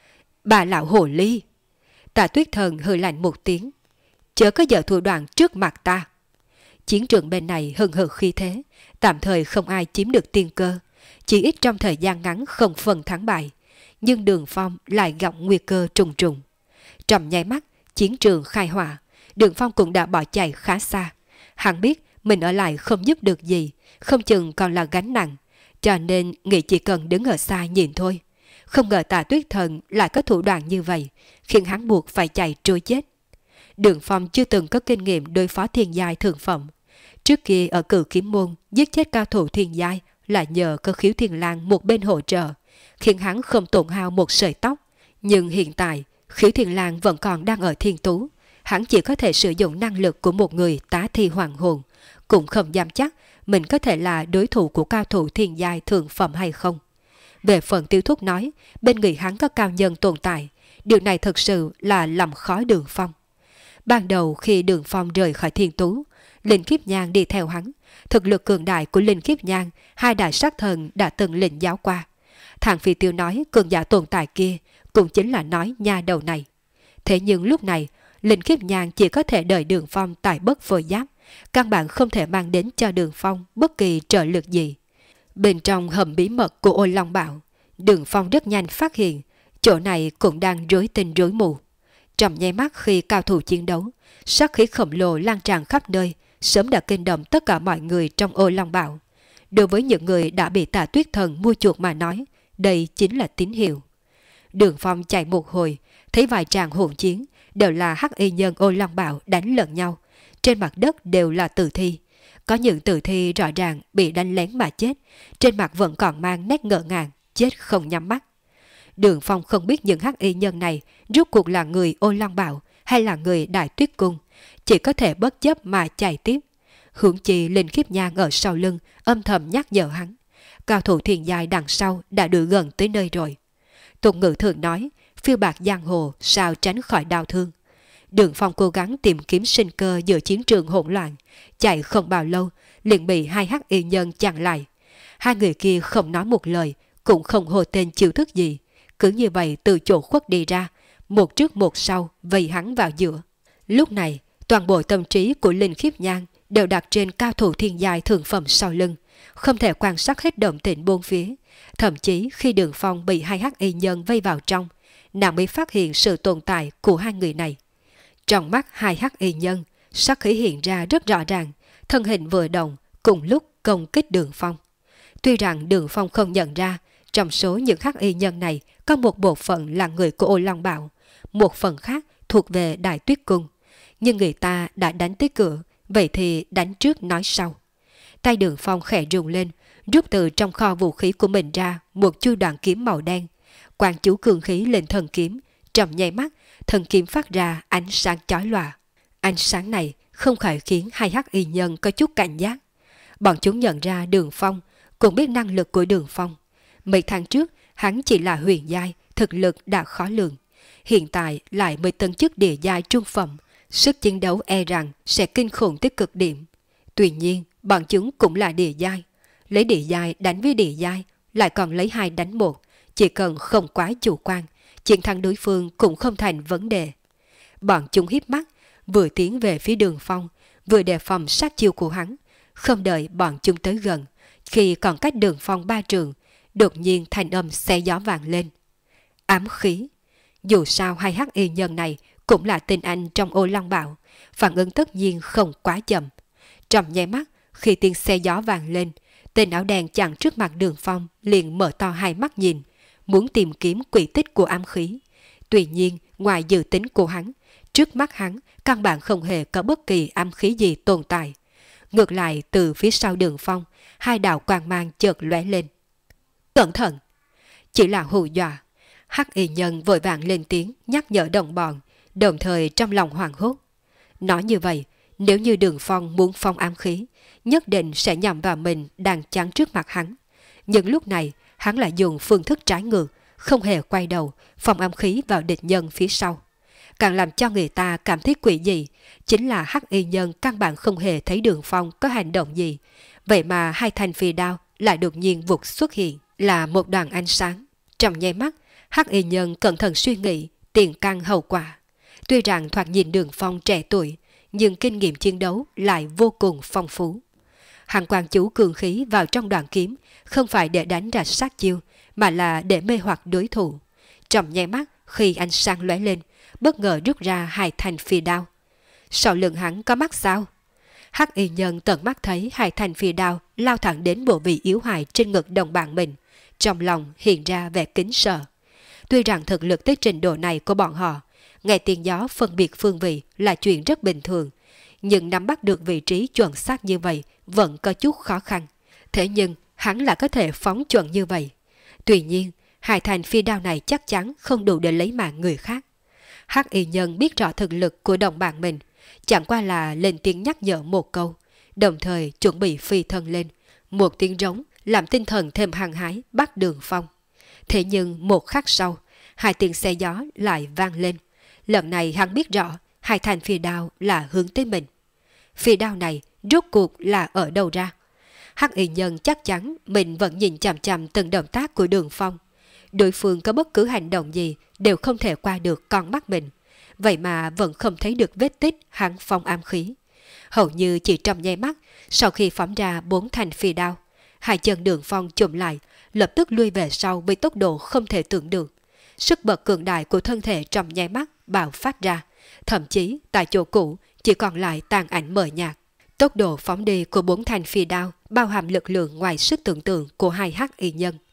Bà lão hồ ly! Tạ Tuyết Thần hừ lạnh một tiếng. Chớ có dở thủ đoạn trước mặt ta. Chiến trường bên này hừng hực khí thế, tạm thời không ai chiếm được tiên cơ, chỉ ít trong thời gian ngắn không phần thắng bại. Nhưng Đường Phong lại gặp nguy cơ trùng trùng. Trong nháy mắt, chiến trường khai hỏa, Đường Phong cũng đã bỏ chạy khá xa. Hắn biết mình ở lại không giúp được gì, không chừng còn là gánh nặng, cho nên nghĩ chỉ cần đứng ở xa nhìn thôi. Không ngờ Tạ Tuyết Thần lại có thủ đoạn như vậy, khiến hắn buộc phải chạy trôi chết. Đường Phong chưa từng có kinh nghiệm đối phó thiên giai thượng phẩm. Trước kia ở Cửu Kiếm Môn giết chết cao thủ thiên giai là nhờ có Khiếu Thiên Lang một bên hỗ trợ, khiến hắn không tổn hao một sợi tóc. Nhưng hiện tại Khiếu Thiên Lang vẫn còn đang ở Thiên Tú, hắn chỉ có thể sử dụng năng lực của một người tá thi hoàng hồn, cũng không dám chắc mình có thể là đối thủ của cao thủ thiên giai thượng phẩm hay không. Về phần Tiêu Thúc nói bên người hắn có cao nhân tồn tại, điều này thực sự là làm khó Đường Phong. Ban đầu khi Đường Phong rời khỏi Thiên Tú, Linh Kiếp Nhang đi theo hắn. Thực lực cường đại của Linh Kiếp Nhang, hai đại sát thần đã từng lĩnh giáo qua. Thang Phi Tiêu nói cường giả tồn tại kia cũng chính là nói nha đầu này. Thế nhưng lúc này, Linh Kiếp Nhang chỉ có thể đợi Đường Phong tại Bất Phôi Giáp, căn bản không thể mang đến cho Đường Phong bất kỳ trợ lực gì. Bên trong hầm bí mật của Ô Long Bảo, Đường Phong rất nhanh phát hiện chỗ này cũng đang rối tinh rối mù. Trong nháy mắt khi cao thủ chiến đấu, sát khí khổng lồ lan tràn khắp nơi, sớm đã kinh động tất cả mọi người trong Ô Long Bảo. Đối với những người đã bị Tạ Tuyết Thần mua chuộc mà nói, đây chính là tín hiệu. Đường Phong chạy một hồi, thấy vài tràng hỗn chiến, đều là hắc y nhân Ô Long Bảo đánh lẫn nhau. Trên mặt đất đều là tử thi. Có những tử thi rõ ràng bị đánh lén mà chết, trên mặt vẫn còn mang nét ngỡ ngàng, chết không nhắm mắt. Đường Phong không biết những hắc y nhân này rốt cuộc là người Ô Long Bảo hay là người Đại Tuyết Cung, chỉ có thể bất chấp mà chạy tiếp. Hướng chi Linh Khiếp Nhang ở sau lưng âm thầm nhắc nhở hắn. Cao thủ thiền giai đằng sau đã đuổi gần tới nơi rồi. Tục ngữ thường nói, phiêu bạc giang hồ sao tránh khỏi đau thương. Đường Phong cố gắng tìm kiếm sinh cơ giữa chiến trường hỗn loạn, chạy không bao lâu liền bị hai hắc y nhân chặn lại. Hai người kia không nói một lời, cũng không hô tên chiêu thức gì, cứ như vậy từ chỗ khuất đi ra, một trước một sau vây hắn vào giữa. Lúc này, toàn bộ tâm trí của Linh Khiếp Nhang đều đặt trên cao thủ thiên giai thượng phẩm sau lưng, không thể quan sát hết động tĩnh bốn phía. Thậm chí khi Đường Phong bị hai hắc y nhân vây vào trong, nàng mới phát hiện sự tồn tại của hai người này. Trong mắt hai hắc y nhân, sắc khí hiện ra rất rõ ràng, thân hình vừa động, cùng lúc công kích Đường Phong. Tuy rằng Đường Phong không nhận ra, trong số những hắc y nhân này có một bộ phận là người của Ô Long Bảo, một phần khác thuộc về Đại Tuyết Cung. Nhưng người ta đã đánh tới cửa, vậy thì đánh trước nói sau. Tay Đường Phong khẽ rung lên, rút từ trong kho vũ khí của mình ra một chu đoạn kiếm màu đen. Quang chú cường khí lên thân kiếm, trong nháy mắt, thân kiếm phát ra ánh sáng chói lòa. Ánh sáng này không khỏi khiến hai hắc y nhân có chút cảnh giác. Bọn chúng nhận ra Đường Phong, cũng biết năng lực của Đường Phong. Mấy tháng trước, hắn chỉ là huyền giai, thực lực đã khó lường. Hiện tại lại mới tấn chức địa giai trung phẩm, sức chiến đấu e rằng sẽ kinh khủng tới cực điểm. Tuy nhiên, bọn chúng cũng là địa giai. Lấy địa giai đánh với địa giai, lại còn lấy hai đánh một. Chỉ cần không quá chủ quan, chiến thắng đối phương cũng không thành vấn đề. Bọn chúng hiếp mắt, vừa tiến về phía Đường Phong, vừa đề phòng sát chiêu của hắn. Không đợi bọn chúng tới gần, khi còn cách Đường Phong ba trường, đột nhiên thanh âm xé gió vàng lên. Ám khí. Dù sao hai hắc y nhân này cũng là tinh anh trong Ô Long Bảo, phản ứng tất nhiên không quá chậm. Trong nháy mắt, khi tiếng xe gió vàng lên, tên áo đen chặn trước mặt Đường Phong liền mở to hai mắt nhìn, muốn tìm kiếm quỷ tích của ám khí. Tuy nhiên, ngoài dự tính của hắn, trước mắt hắn căn bản không hề có bất kỳ ám khí gì tồn tại. Ngược lại, từ phía sau Đường Phong, hai đạo quang mang chợt lóe lên. Cẩn thận! Chỉ là hù dọa. Hắc y nhân vội vàng lên tiếng nhắc nhở đồng bọn, đồng thời trong lòng hoảng hốt. Nói như vậy, nếu như Đường Phong muốn phong ám khí, nhất định sẽ nhằm vào mình đang chắn trước mặt hắn. Nhưng lúc này, hắn lại dùng phương thức trái ngược, không hề quay đầu, phong ám khí vào địch nhân phía sau. Càng làm cho người ta cảm thấy quỷ dị, chính là hắc y nhân căn bản không hề thấy Đường Phong có hành động gì. Vậy mà hai thanh phi đao lại đột nhiên vụt xuất hiện, là một đoàn ánh sáng. Trong nháy mắt, hắc y nhân cẩn thận suy nghĩ tiền căn hậu quả. Tuy rằng thoạt nhìn Đường Phong trẻ tuổi, nhưng kinh nghiệm chiến đấu lại vô cùng phong phú. Hàng quang chú cường khí vào trong đoàn kiếm không phải để đánh ra sát chiêu, mà là để mê hoặc đối thủ. Trong nháy mắt, khi ánh sáng lóe lên, bất ngờ rút ra hai thanh phi đao. Sau lưng hắn có mắt sao? Hắc y nhân tận mắt thấy hai thanh phi đao lao thẳng đến bộ vị yếu hại trên ngực đồng bạn mình, trong lòng hiện ra vẻ kính sợ. Tuy rằng thực lực tới trình độ này của bọn họ, nghe tiếng gió phân biệt phương vị là chuyện rất bình thường, nhưng nắm bắt được vị trí chuẩn xác như vậy vẫn có chút khó khăn. Thế nhưng hắn lại có thể phóng chuẩn như vậy. Tuy nhiên, hai thanh phi đao này chắc chắn không đủ để lấy mạng người khác. Hắc y nhân biết rõ thực lực của đồng bạn mình, chẳng qua là lên tiếng nhắc nhở một câu, đồng thời chuẩn bị phi thân lên. Một tiếng rống làm tinh thần thêm hăng hái bắt Đường Phong. Thế nhưng một khắc sau, hai tiếng xe gió lại vang lên. Lần này hắn biết rõ hai thanh phi đao là hướng tới mình. Phi đao này rốt cuộc là ở đâu ra? Hắc y nhân chắc chắn mình vẫn nhìn chằm chằm từng động tác của Đường Phong. Đối phương có bất cứ hành động gì đều không thể qua được con mắt mình. Vậy mà vẫn không thấy được vết tích hắn phong ám khí. Hầu như chỉ trong nháy mắt, sau khi phóng ra bốn thanh phi đao, hai chân Đường Phong chụm lại, lập tức lui về sau với tốc độ không thể tưởng được. Sức bật cường đại của thân thể trong nháy mắt bạo phát ra, thậm chí tại chỗ cũ chỉ còn lại tàn ảnh mờ nhạt. Tốc độ phóng đi của bốn thanh phi đao bao hàm lực lượng ngoài sức tưởng tượng của hai hắc y nhân.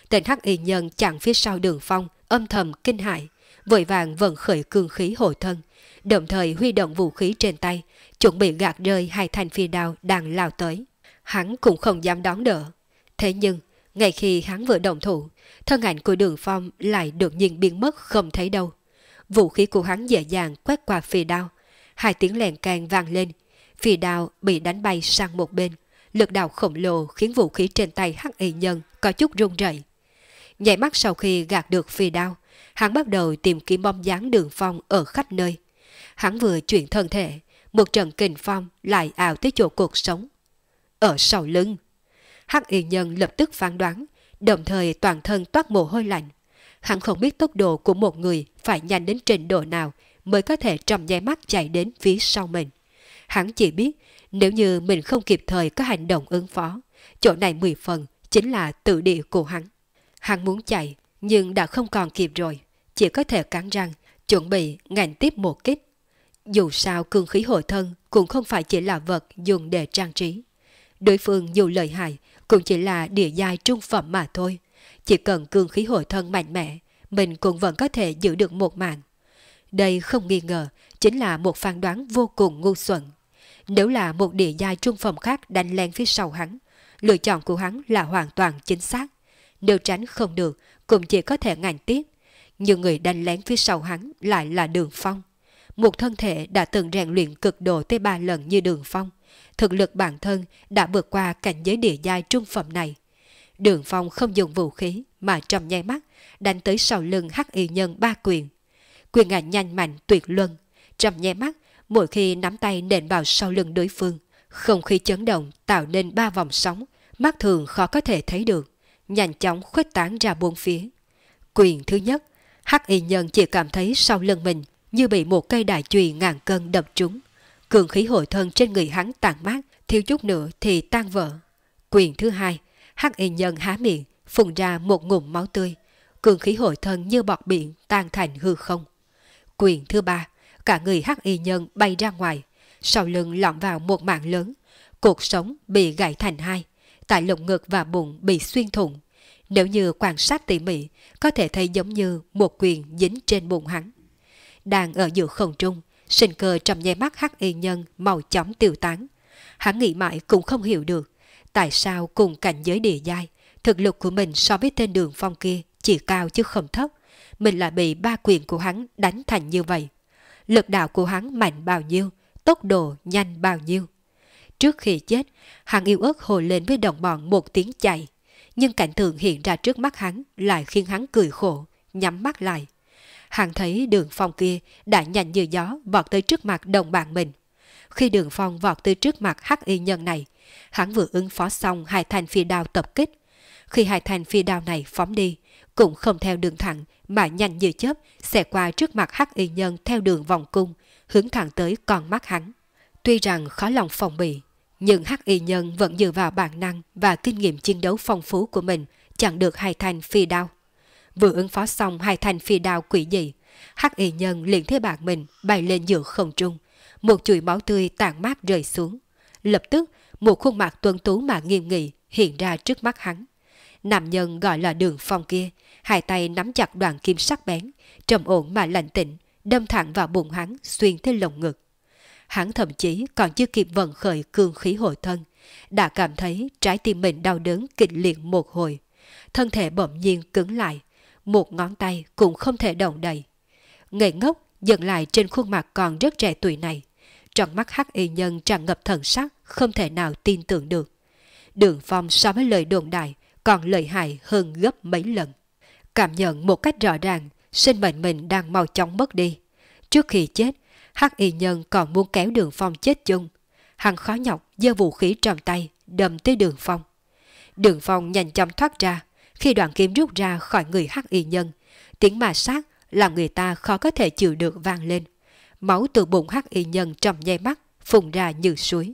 Tên hắc y nhân chặn phía sau Đường Phong âm thầm kinh hãi, vội vàng vận khởi cương khí hồi thân, đồng thời huy động vũ khí trên tay, chuẩn bị gạt rơi hai thanh phi đao đang lao tới. Hắn cũng không dám đón đỡ. Thế nhưng, ngay khi hắn vừa động thủ, thân ảnh của Đường Phong lại đột nhiên biến mất không thấy đâu. Vũ khí của hắn dễ dàng quét qua phi đao, hai tiếng lèn can vang lên, phi đao bị đánh bay sang một bên, lực đạo khổng lồ khiến vũ khí trên tay hắc y nhân có chút rung rẩy. Nhảy mắt sau khi gạt được phi đao, hắn bắt đầu tìm kiếm bóng dáng Đường Phong ở khắp nơi. Hắn vừa chuyển thân thể, một trận kình phong lại ảo tới chỗ cuộc sống. Ở sau lưng, hắc y nhân lập tức phán đoán, đồng thời toàn thân toát mồ hôi lạnh. Hắn không biết tốc độ của một người phải nhanh đến trình độ nào mới có thể trong nháy mắt chạy đến phía sau mình. Hắn chỉ biết nếu như mình không kịp thời có hành động ứng phó, chỗ này mười phần chính là tự địa của hắn. Hắn muốn chạy nhưng đã không còn kịp rồi, chỉ có thể cắn răng chuẩn bị ngạnh tiếp một kích. Dù sao cương khí hội thân cũng không phải chỉ là vật dùng để trang trí. Đối phương dù lợi hại cũng chỉ là địa giai trung phẩm mà thôi. Chỉ cần cương khí hội thân mạnh mẽ, mình cũng vẫn có thể giữ được một mạng. Đây không nghi ngờ chính là một phán đoán vô cùng ngu xuẩn. Nếu là một địa giai trung phẩm khác đánh len phía sau hắn, lựa chọn của hắn là hoàn toàn chính xác. Nếu tránh không được cũng chỉ có thể ngạnh tiếp. Nhưng người đánh lén phía sau hắn lại là Đường Phong. Một thân thể đã từng rèn luyện cực độ tới ba lần như Đường Phong, thực lực bản thân đã vượt qua cảnh giới địa giai trung phẩm này. Đường Phong không dùng vũ khí mà trong nháy mắt đánh tới sau lưng hắc y nhân ba quyền. Quyền ảnh nhanh mạnh tuyệt luân, trong nháy mắt mỗi khi nắm tay nện vào sau lưng đối phương, không khí chấn động tạo nên ba vòng sóng, mắt thường khó có thể thấy được, nhanh chóng khuếch tán ra bốn phía. Quyền thứ nhất, hắc y nhân chỉ cảm thấy sau lưng mình như bị một cây đại chùy ngàn cân đập trúng. Cường khí hội thân trên người hắn tàn mát, thiếu chút nữa thì tan vỡ. Quyền thứ hai, hắc y nhân há miệng, phun ra một ngụm máu tươi. Cường khí hội thân như bọt biển tan thành hư không. Quyền thứ ba, cả người hắc y nhân bay ra ngoài, sau lưng lọt vào một mạng lớn. Cuộc sống bị gãy thành hai, tại lồng ngực và bụng bị xuyên thủng. Nếu như quan sát tỉ mỉ, có thể thấy giống như một quyền dính trên bụng hắn. Đang ở giữa không trung, sinh cơ trong nháy mắt hắc y nhân màu chóng tiêu tán. Hắn nghĩ mãi cũng không hiểu được, tại sao cùng cảnh giới địa giai, thực lực của mình so với tên Đường Phong kia chỉ cao chứ không thấp, mình lại bị ba quyền của hắn đánh thành như vậy. Lực đạo của hắn mạnh bao nhiêu, tốc độ nhanh bao nhiêu. Trước khi chết, hắn yêu ớt hồ lên với đồng bọn một tiếng chạy, nhưng cảnh tượng hiện ra trước mắt hắn lại khiến hắn cười khổ, nhắm mắt lại. Hắn thấy Đường Phong kia đã nhanh như gió vọt tới trước mặt đồng bạn mình. Khi Đường Phong vọt tới trước mặt hắc y nhân này, hắn vừa ứng phó xong hai thanh phi đao tập kích. Khi hai thanh phi đao này phóng đi, cũng không theo đường thẳng mà nhanh như chớp xẻ qua trước mặt hắc y nhân theo đường vòng cung, hướng thẳng tới con mắt hắn. Tuy rằng khó lòng phòng bị, nhưng hắc y nhân vẫn dựa vào bản năng và kinh nghiệm chiến đấu phong phú của mình chặn được hai thanh phi đao. Vừa ứng phó xong hai thanh phi đao quỷ dị, hắc y nhân liền thấy bạn mình bay lên giữa không trung, một chùi máu tươi tản mát rơi xuống. Lập tức một khuôn mặt tuấn tú mà nghiêm nghị hiện ra trước mắt hắn. Nam nhân gọi là Đường Phong kia, hai tay nắm chặt đoạn kim sắc bén, trầm ổn mà lạnh tĩnh, đâm thẳng vào bụng hắn xuyên tới lồng ngực. Hắn thậm chí còn chưa kịp vận khởi cương khí hội thân, đã cảm thấy trái tim mình đau đớn kịch liệt một hồi, thân thể bỗng nhiên cứng lại, một ngón tay cũng không thể động đậy. Ngây ngốc dừng lại trên khuôn mặt còn rất trẻ tuổi này, trong mắt hắc y nhân tràn ngập thần sắc không thể nào tin tưởng được. Đường Phong so với lời đồn đại còn lợi hại hơn gấp mấy lần. Cảm nhận một cách rõ ràng sinh mệnh mình đang mau chóng mất đi. Trước khi chết, hắc y nhân còn muốn kéo Đường Phong chết chung. Hắn khó nhọc giơ vũ khí trong tay đâm tới Đường Phong. Đường Phong nhanh chóng thoát ra. Khi đoạn kiếm rút ra khỏi người hắc y nhân, tiếng ma sát làm người ta khó có thể chịu được vang lên. Máu từ bụng hắc y nhân trong nháy mắt phun ra như suối.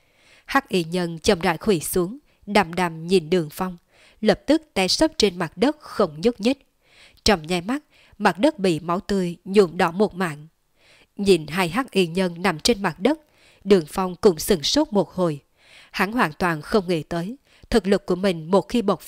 Hắc y nhân chậm rãi khuỵu xuống, đăm đăm nhìn Đường Phong, lập tức té sấp trên mặt đất không nhúc nhích. Trong nháy mắt, mặt đất bị máu tươi nhuộm đỏ một mảng. Nhìn hai hắc y nhân nằm trên mặt đất, Đường Phong cũng sừng sốt một hồi. Hắn hoàn toàn không nghĩ tới thực lực của mình một khi bộc phát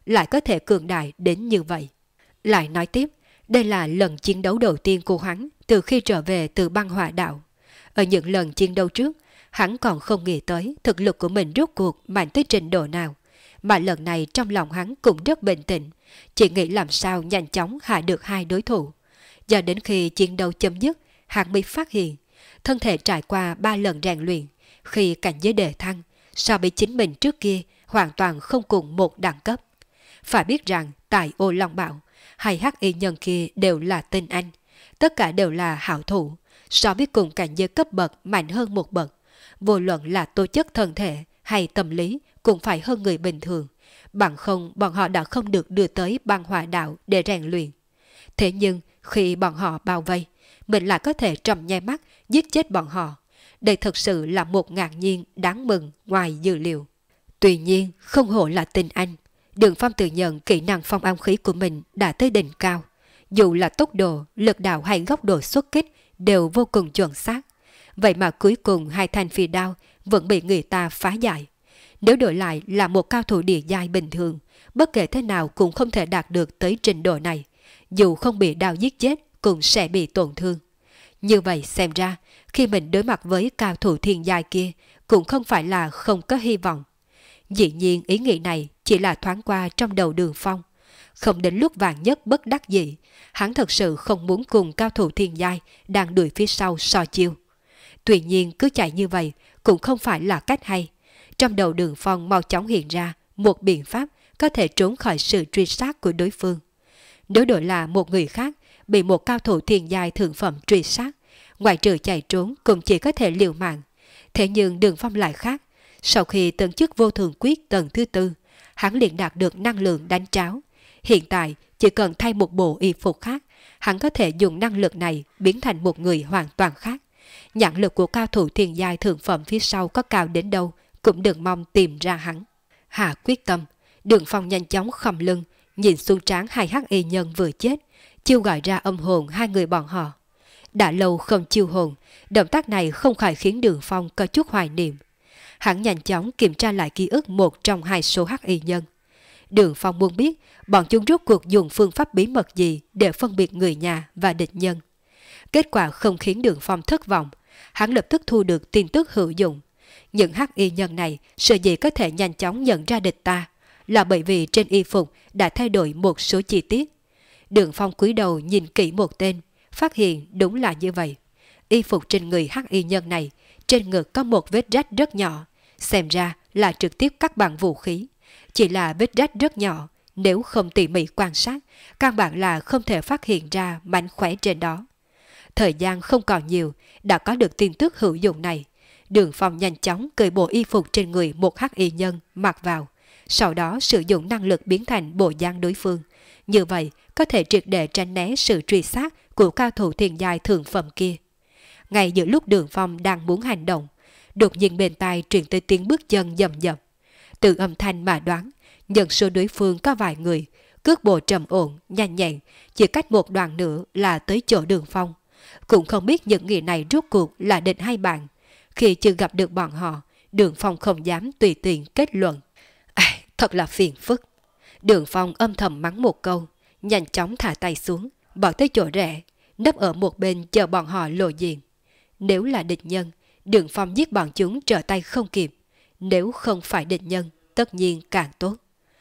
lại có thể cường đại đến như vậy. Lại nói tiếp, đây là lần chiến đấu đầu tiên của hắn từ khi trở về từ băng hỏa đạo. Ở những lần chiến đấu trước, hắn còn không nghĩ tới thực lực của mình rốt cuộc mạnh tới trình độ nào. Mà lần này trong lòng hắn cũng rất bình tĩnh, chỉ nghĩ làm sao nhanh chóng hạ được hai đối thủ. Giờ đến khi chiến đấu chấm dứt, hắn mới phát hiện, thân thể trải qua ba lần rèn luyện, khi cảnh giới đề thăng, so với chính mình trước kia hoàn toàn không cùng một đẳng cấp. Phải biết rằng tại Ô Long Bảo, hai hắc y nhân kia đều là tinh anh, tất cả đều là hảo thủ, so với cùng cảnh giới cấp bậc mạnh hơn một bậc. Vô luận là tố chất thân thể hay tâm lý cũng phải hơn người bình thường, bằng không bọn họ đã không được đưa tới băng hỏa đạo để rèn luyện. Thế nhưng khi bọn họ bao vây, mình lại có thể trong nháy mắt giết chết bọn họ. Đây thực sự là một ngạc nhiên đáng mừng ngoài dự liệu. Tuy nhiên không hổ là tinh anh, Đường Phong tự nhận kỹ năng phong âm khí của mình đã tới đỉnh cao. Dù là tốc độ, lực đạo hay góc độ xuất kích đều vô cùng chuẩn xác. Vậy mà cuối cùng hai thanh phi đao vẫn bị người ta phá giải. Nếu đổi lại là một cao thủ địa giai bình thường, bất kể thế nào cũng không thể đạt được tới trình độ này. Dù không bị đao giết chết cũng sẽ bị tổn thương. Như vậy xem ra, khi mình đối mặt với cao thủ thiên giai kia cũng không phải là không có hy vọng. Dĩ nhiên ý nghĩ này chỉ là thoáng qua trong đầu Đường Phong. Không đến lúc vàng nhất bất đắc dĩ, hắn thật sự không muốn cùng cao thủ thiên giai đang đuổi phía sau so chiêu. Tuy nhiên cứ chạy như vậy cũng không phải là cách hay. Trong đầu Đường Phong mau chóng hiện ra một biện pháp có thể trốn khỏi sự truy sát của đối phương. Nếu đổi là một người khác bị một cao thủ thiên giai thượng phẩm truy sát, ngoài trừ chạy trốn cũng chỉ có thể liều mạng. Thế nhưng Đường Phong lại khác. Sau khi tấn chức vô thường quyết tầng thứ tư, hắn liền đạt được năng lượng đánh tráo. Hiện tại chỉ cần thay một bộ y phục khác, hắn có thể dùng năng lực này biến thành một người hoàn toàn khác. Nhãn lực của cao thủ thiên giai thượng phẩm phía sau có cao đến đâu cũng đừng mong tìm ra hắn. Hạ quyết tâm, Đường Phong nhanh chóng khom lưng, nhìn xuống trán hai hắc y nhân vừa chết, chiêu gọi ra âm hồn hai người bọn họ. Đã lâu không chiêu hồn, động tác này không khỏi khiến Đường Phong có chút hoài niệm. Hắn nhanh chóng kiểm tra lại ký ức một trong hai số hắc y nhân. Đường Phong muốn biết bọn chúng rốt cuộc dùng phương pháp bí mật gì để phân biệt người nhà và địch nhân. Kết quả không khiến Đường Phong thất vọng, hắn lập tức thu được tin tức hữu dụng. Những hắc y nhân này sở dĩ có thể nhanh chóng nhận ra địch ta là bởi vì trên y phục đã thay đổi một số chi tiết. Đường Phong cúi đầu nhìn kỹ một tên, phát hiện đúng là như vậy. Y phục trên người hắc y nhân này, trên ngực có một vết rách rất nhỏ, xem ra là trực tiếp cắt bằng vũ khí. Chỉ là vết rách rất nhỏ, nếu không tỉ mỉ quan sát, căn bản là không thể phát hiện ra mảnh khóe trên đó. Thời gian không còn nhiều, đã có được tin tức hữu dụng này. Đường Phong nhanh chóng cởi bộ y phục trên người một hắc y nhân mặc vào, sau đó sử dụng năng lực biến thành bộ dáng đối phương. Như vậy có thể triệt để tránh né sự truy sát của cao thủ thiên giai thượng phẩm kia. Ngay giữa lúc Đường Phong đang muốn hành động, đột nhiên bên tai truyền tới tiếng bước chân dầm dập. Từ âm thanh mà đoán, nhân số đối phương có vài người, cước bộ trầm ổn, nhanh nhẹn, chỉ cách một đoạn nữa là tới chỗ Đường Phong. Cũng không biết những người này rốt cuộc là địch hay bạn. Khi chưa gặp được bọn họ, Đường Phong không dám tùy tiện kết luận. À, thật là phiền phức. Đường Phong âm thầm mắng một câu, nhanh chóng thả tay xuống, bỏ tới chỗ rẽ, nấp ở một bên chờ bọn họ lộ diện. Nếu là địch nhân, Đường Phong giết bọn chúng trở tay không kịp. Nếu không phải địch nhân, tất nhiên càng tốt.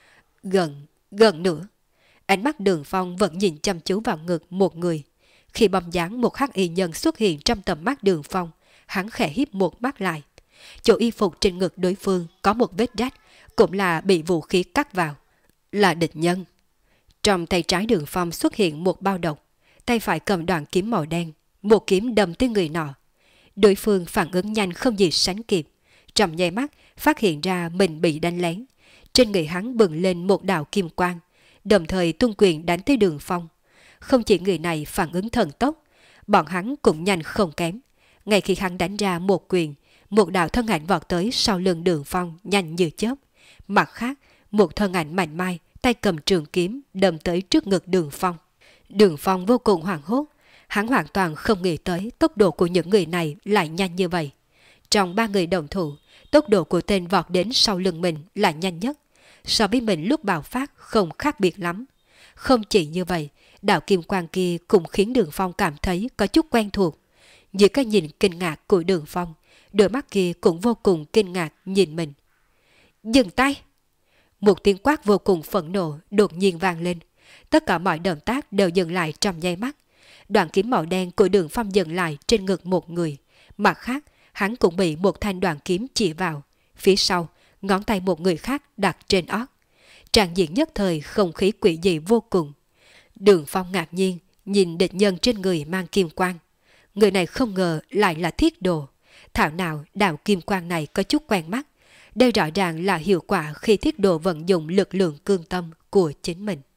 Gần, gần nữa. Ánh mắt Đường Phong vẫn nhìn chăm chú vào ngực một người. Khi bóng dáng một hắc y nhân xuất hiện trong tầm mắt Đường Phong, hắn khẽ híp một mắt lại. Chỗ y phục trên ngực đối phương có một vết rách, cũng là bị vũ khí cắt vào. Là địch nhân. Trong tay trái Đường Phong xuất hiện một bao độc, tay phải cầm đoạn kiếm màu đen, một kiếm đâm tới người nọ. Đối phương phản ứng nhanh không gì sánh kịp, trong nháy mắt phát hiện ra mình bị đánh lén. Trên người hắn bừng lên một đạo kim quang, đồng thời tung quyền đánh tới Đường Phong. Không chỉ người này phản ứng thần tốc, bọn hắn cũng nhanh không kém. Ngay khi hắn đánh ra một quyền, một đạo thân ảnh vọt tới sau lưng Đường Phong nhanh như chớp. Mặt khác, một thân ảnh mạnh mai, tay cầm trường kiếm đâm tới trước ngực Đường Phong. Đường Phong vô cùng hoảng hốt, hắn hoàn toàn không nghĩ tới tốc độ của những người này lại nhanh như vậy. Trong ba người đồng thủ, tốc độ của tên vọt đến sau lưng mình là nhanh nhất. so với mình lúc bạo phát không khác biệt lắm. Không chỉ như vậy, đạo kim quang kia cũng khiến Đường Phong cảm thấy có chút quen thuộc. Dưới cái nhìn kinh ngạc của Đường Phong, đôi mắt kia cũng vô cùng kinh ngạc nhìn mình. Dừng tay! Một tiếng quát vô cùng phẫn nộ đột nhiên vang lên. Tất cả mọi động tác đều dừng lại trong nháy mắt. Đoạn kiếm màu đen của Đường Phong dừng lại trên ngực một người. Mặt khác, hắn cũng bị một thanh đoạn kiếm chỉ vào. Phía sau, ngón tay một người khác đặt trên ót. Trạng diện nhất thời không khí quỷ dị vô cùng. Đường Phong ngạc nhiên nhìn địch nhân trên người mang kim quang. Người này không ngờ lại là Thiết Đồ. Thảo nào đạo kim quang này có chút quen mắt. Đây rõ ràng là hiệu quả khi Thiết Đồ vận dụng lực lượng cương tâm của chính mình.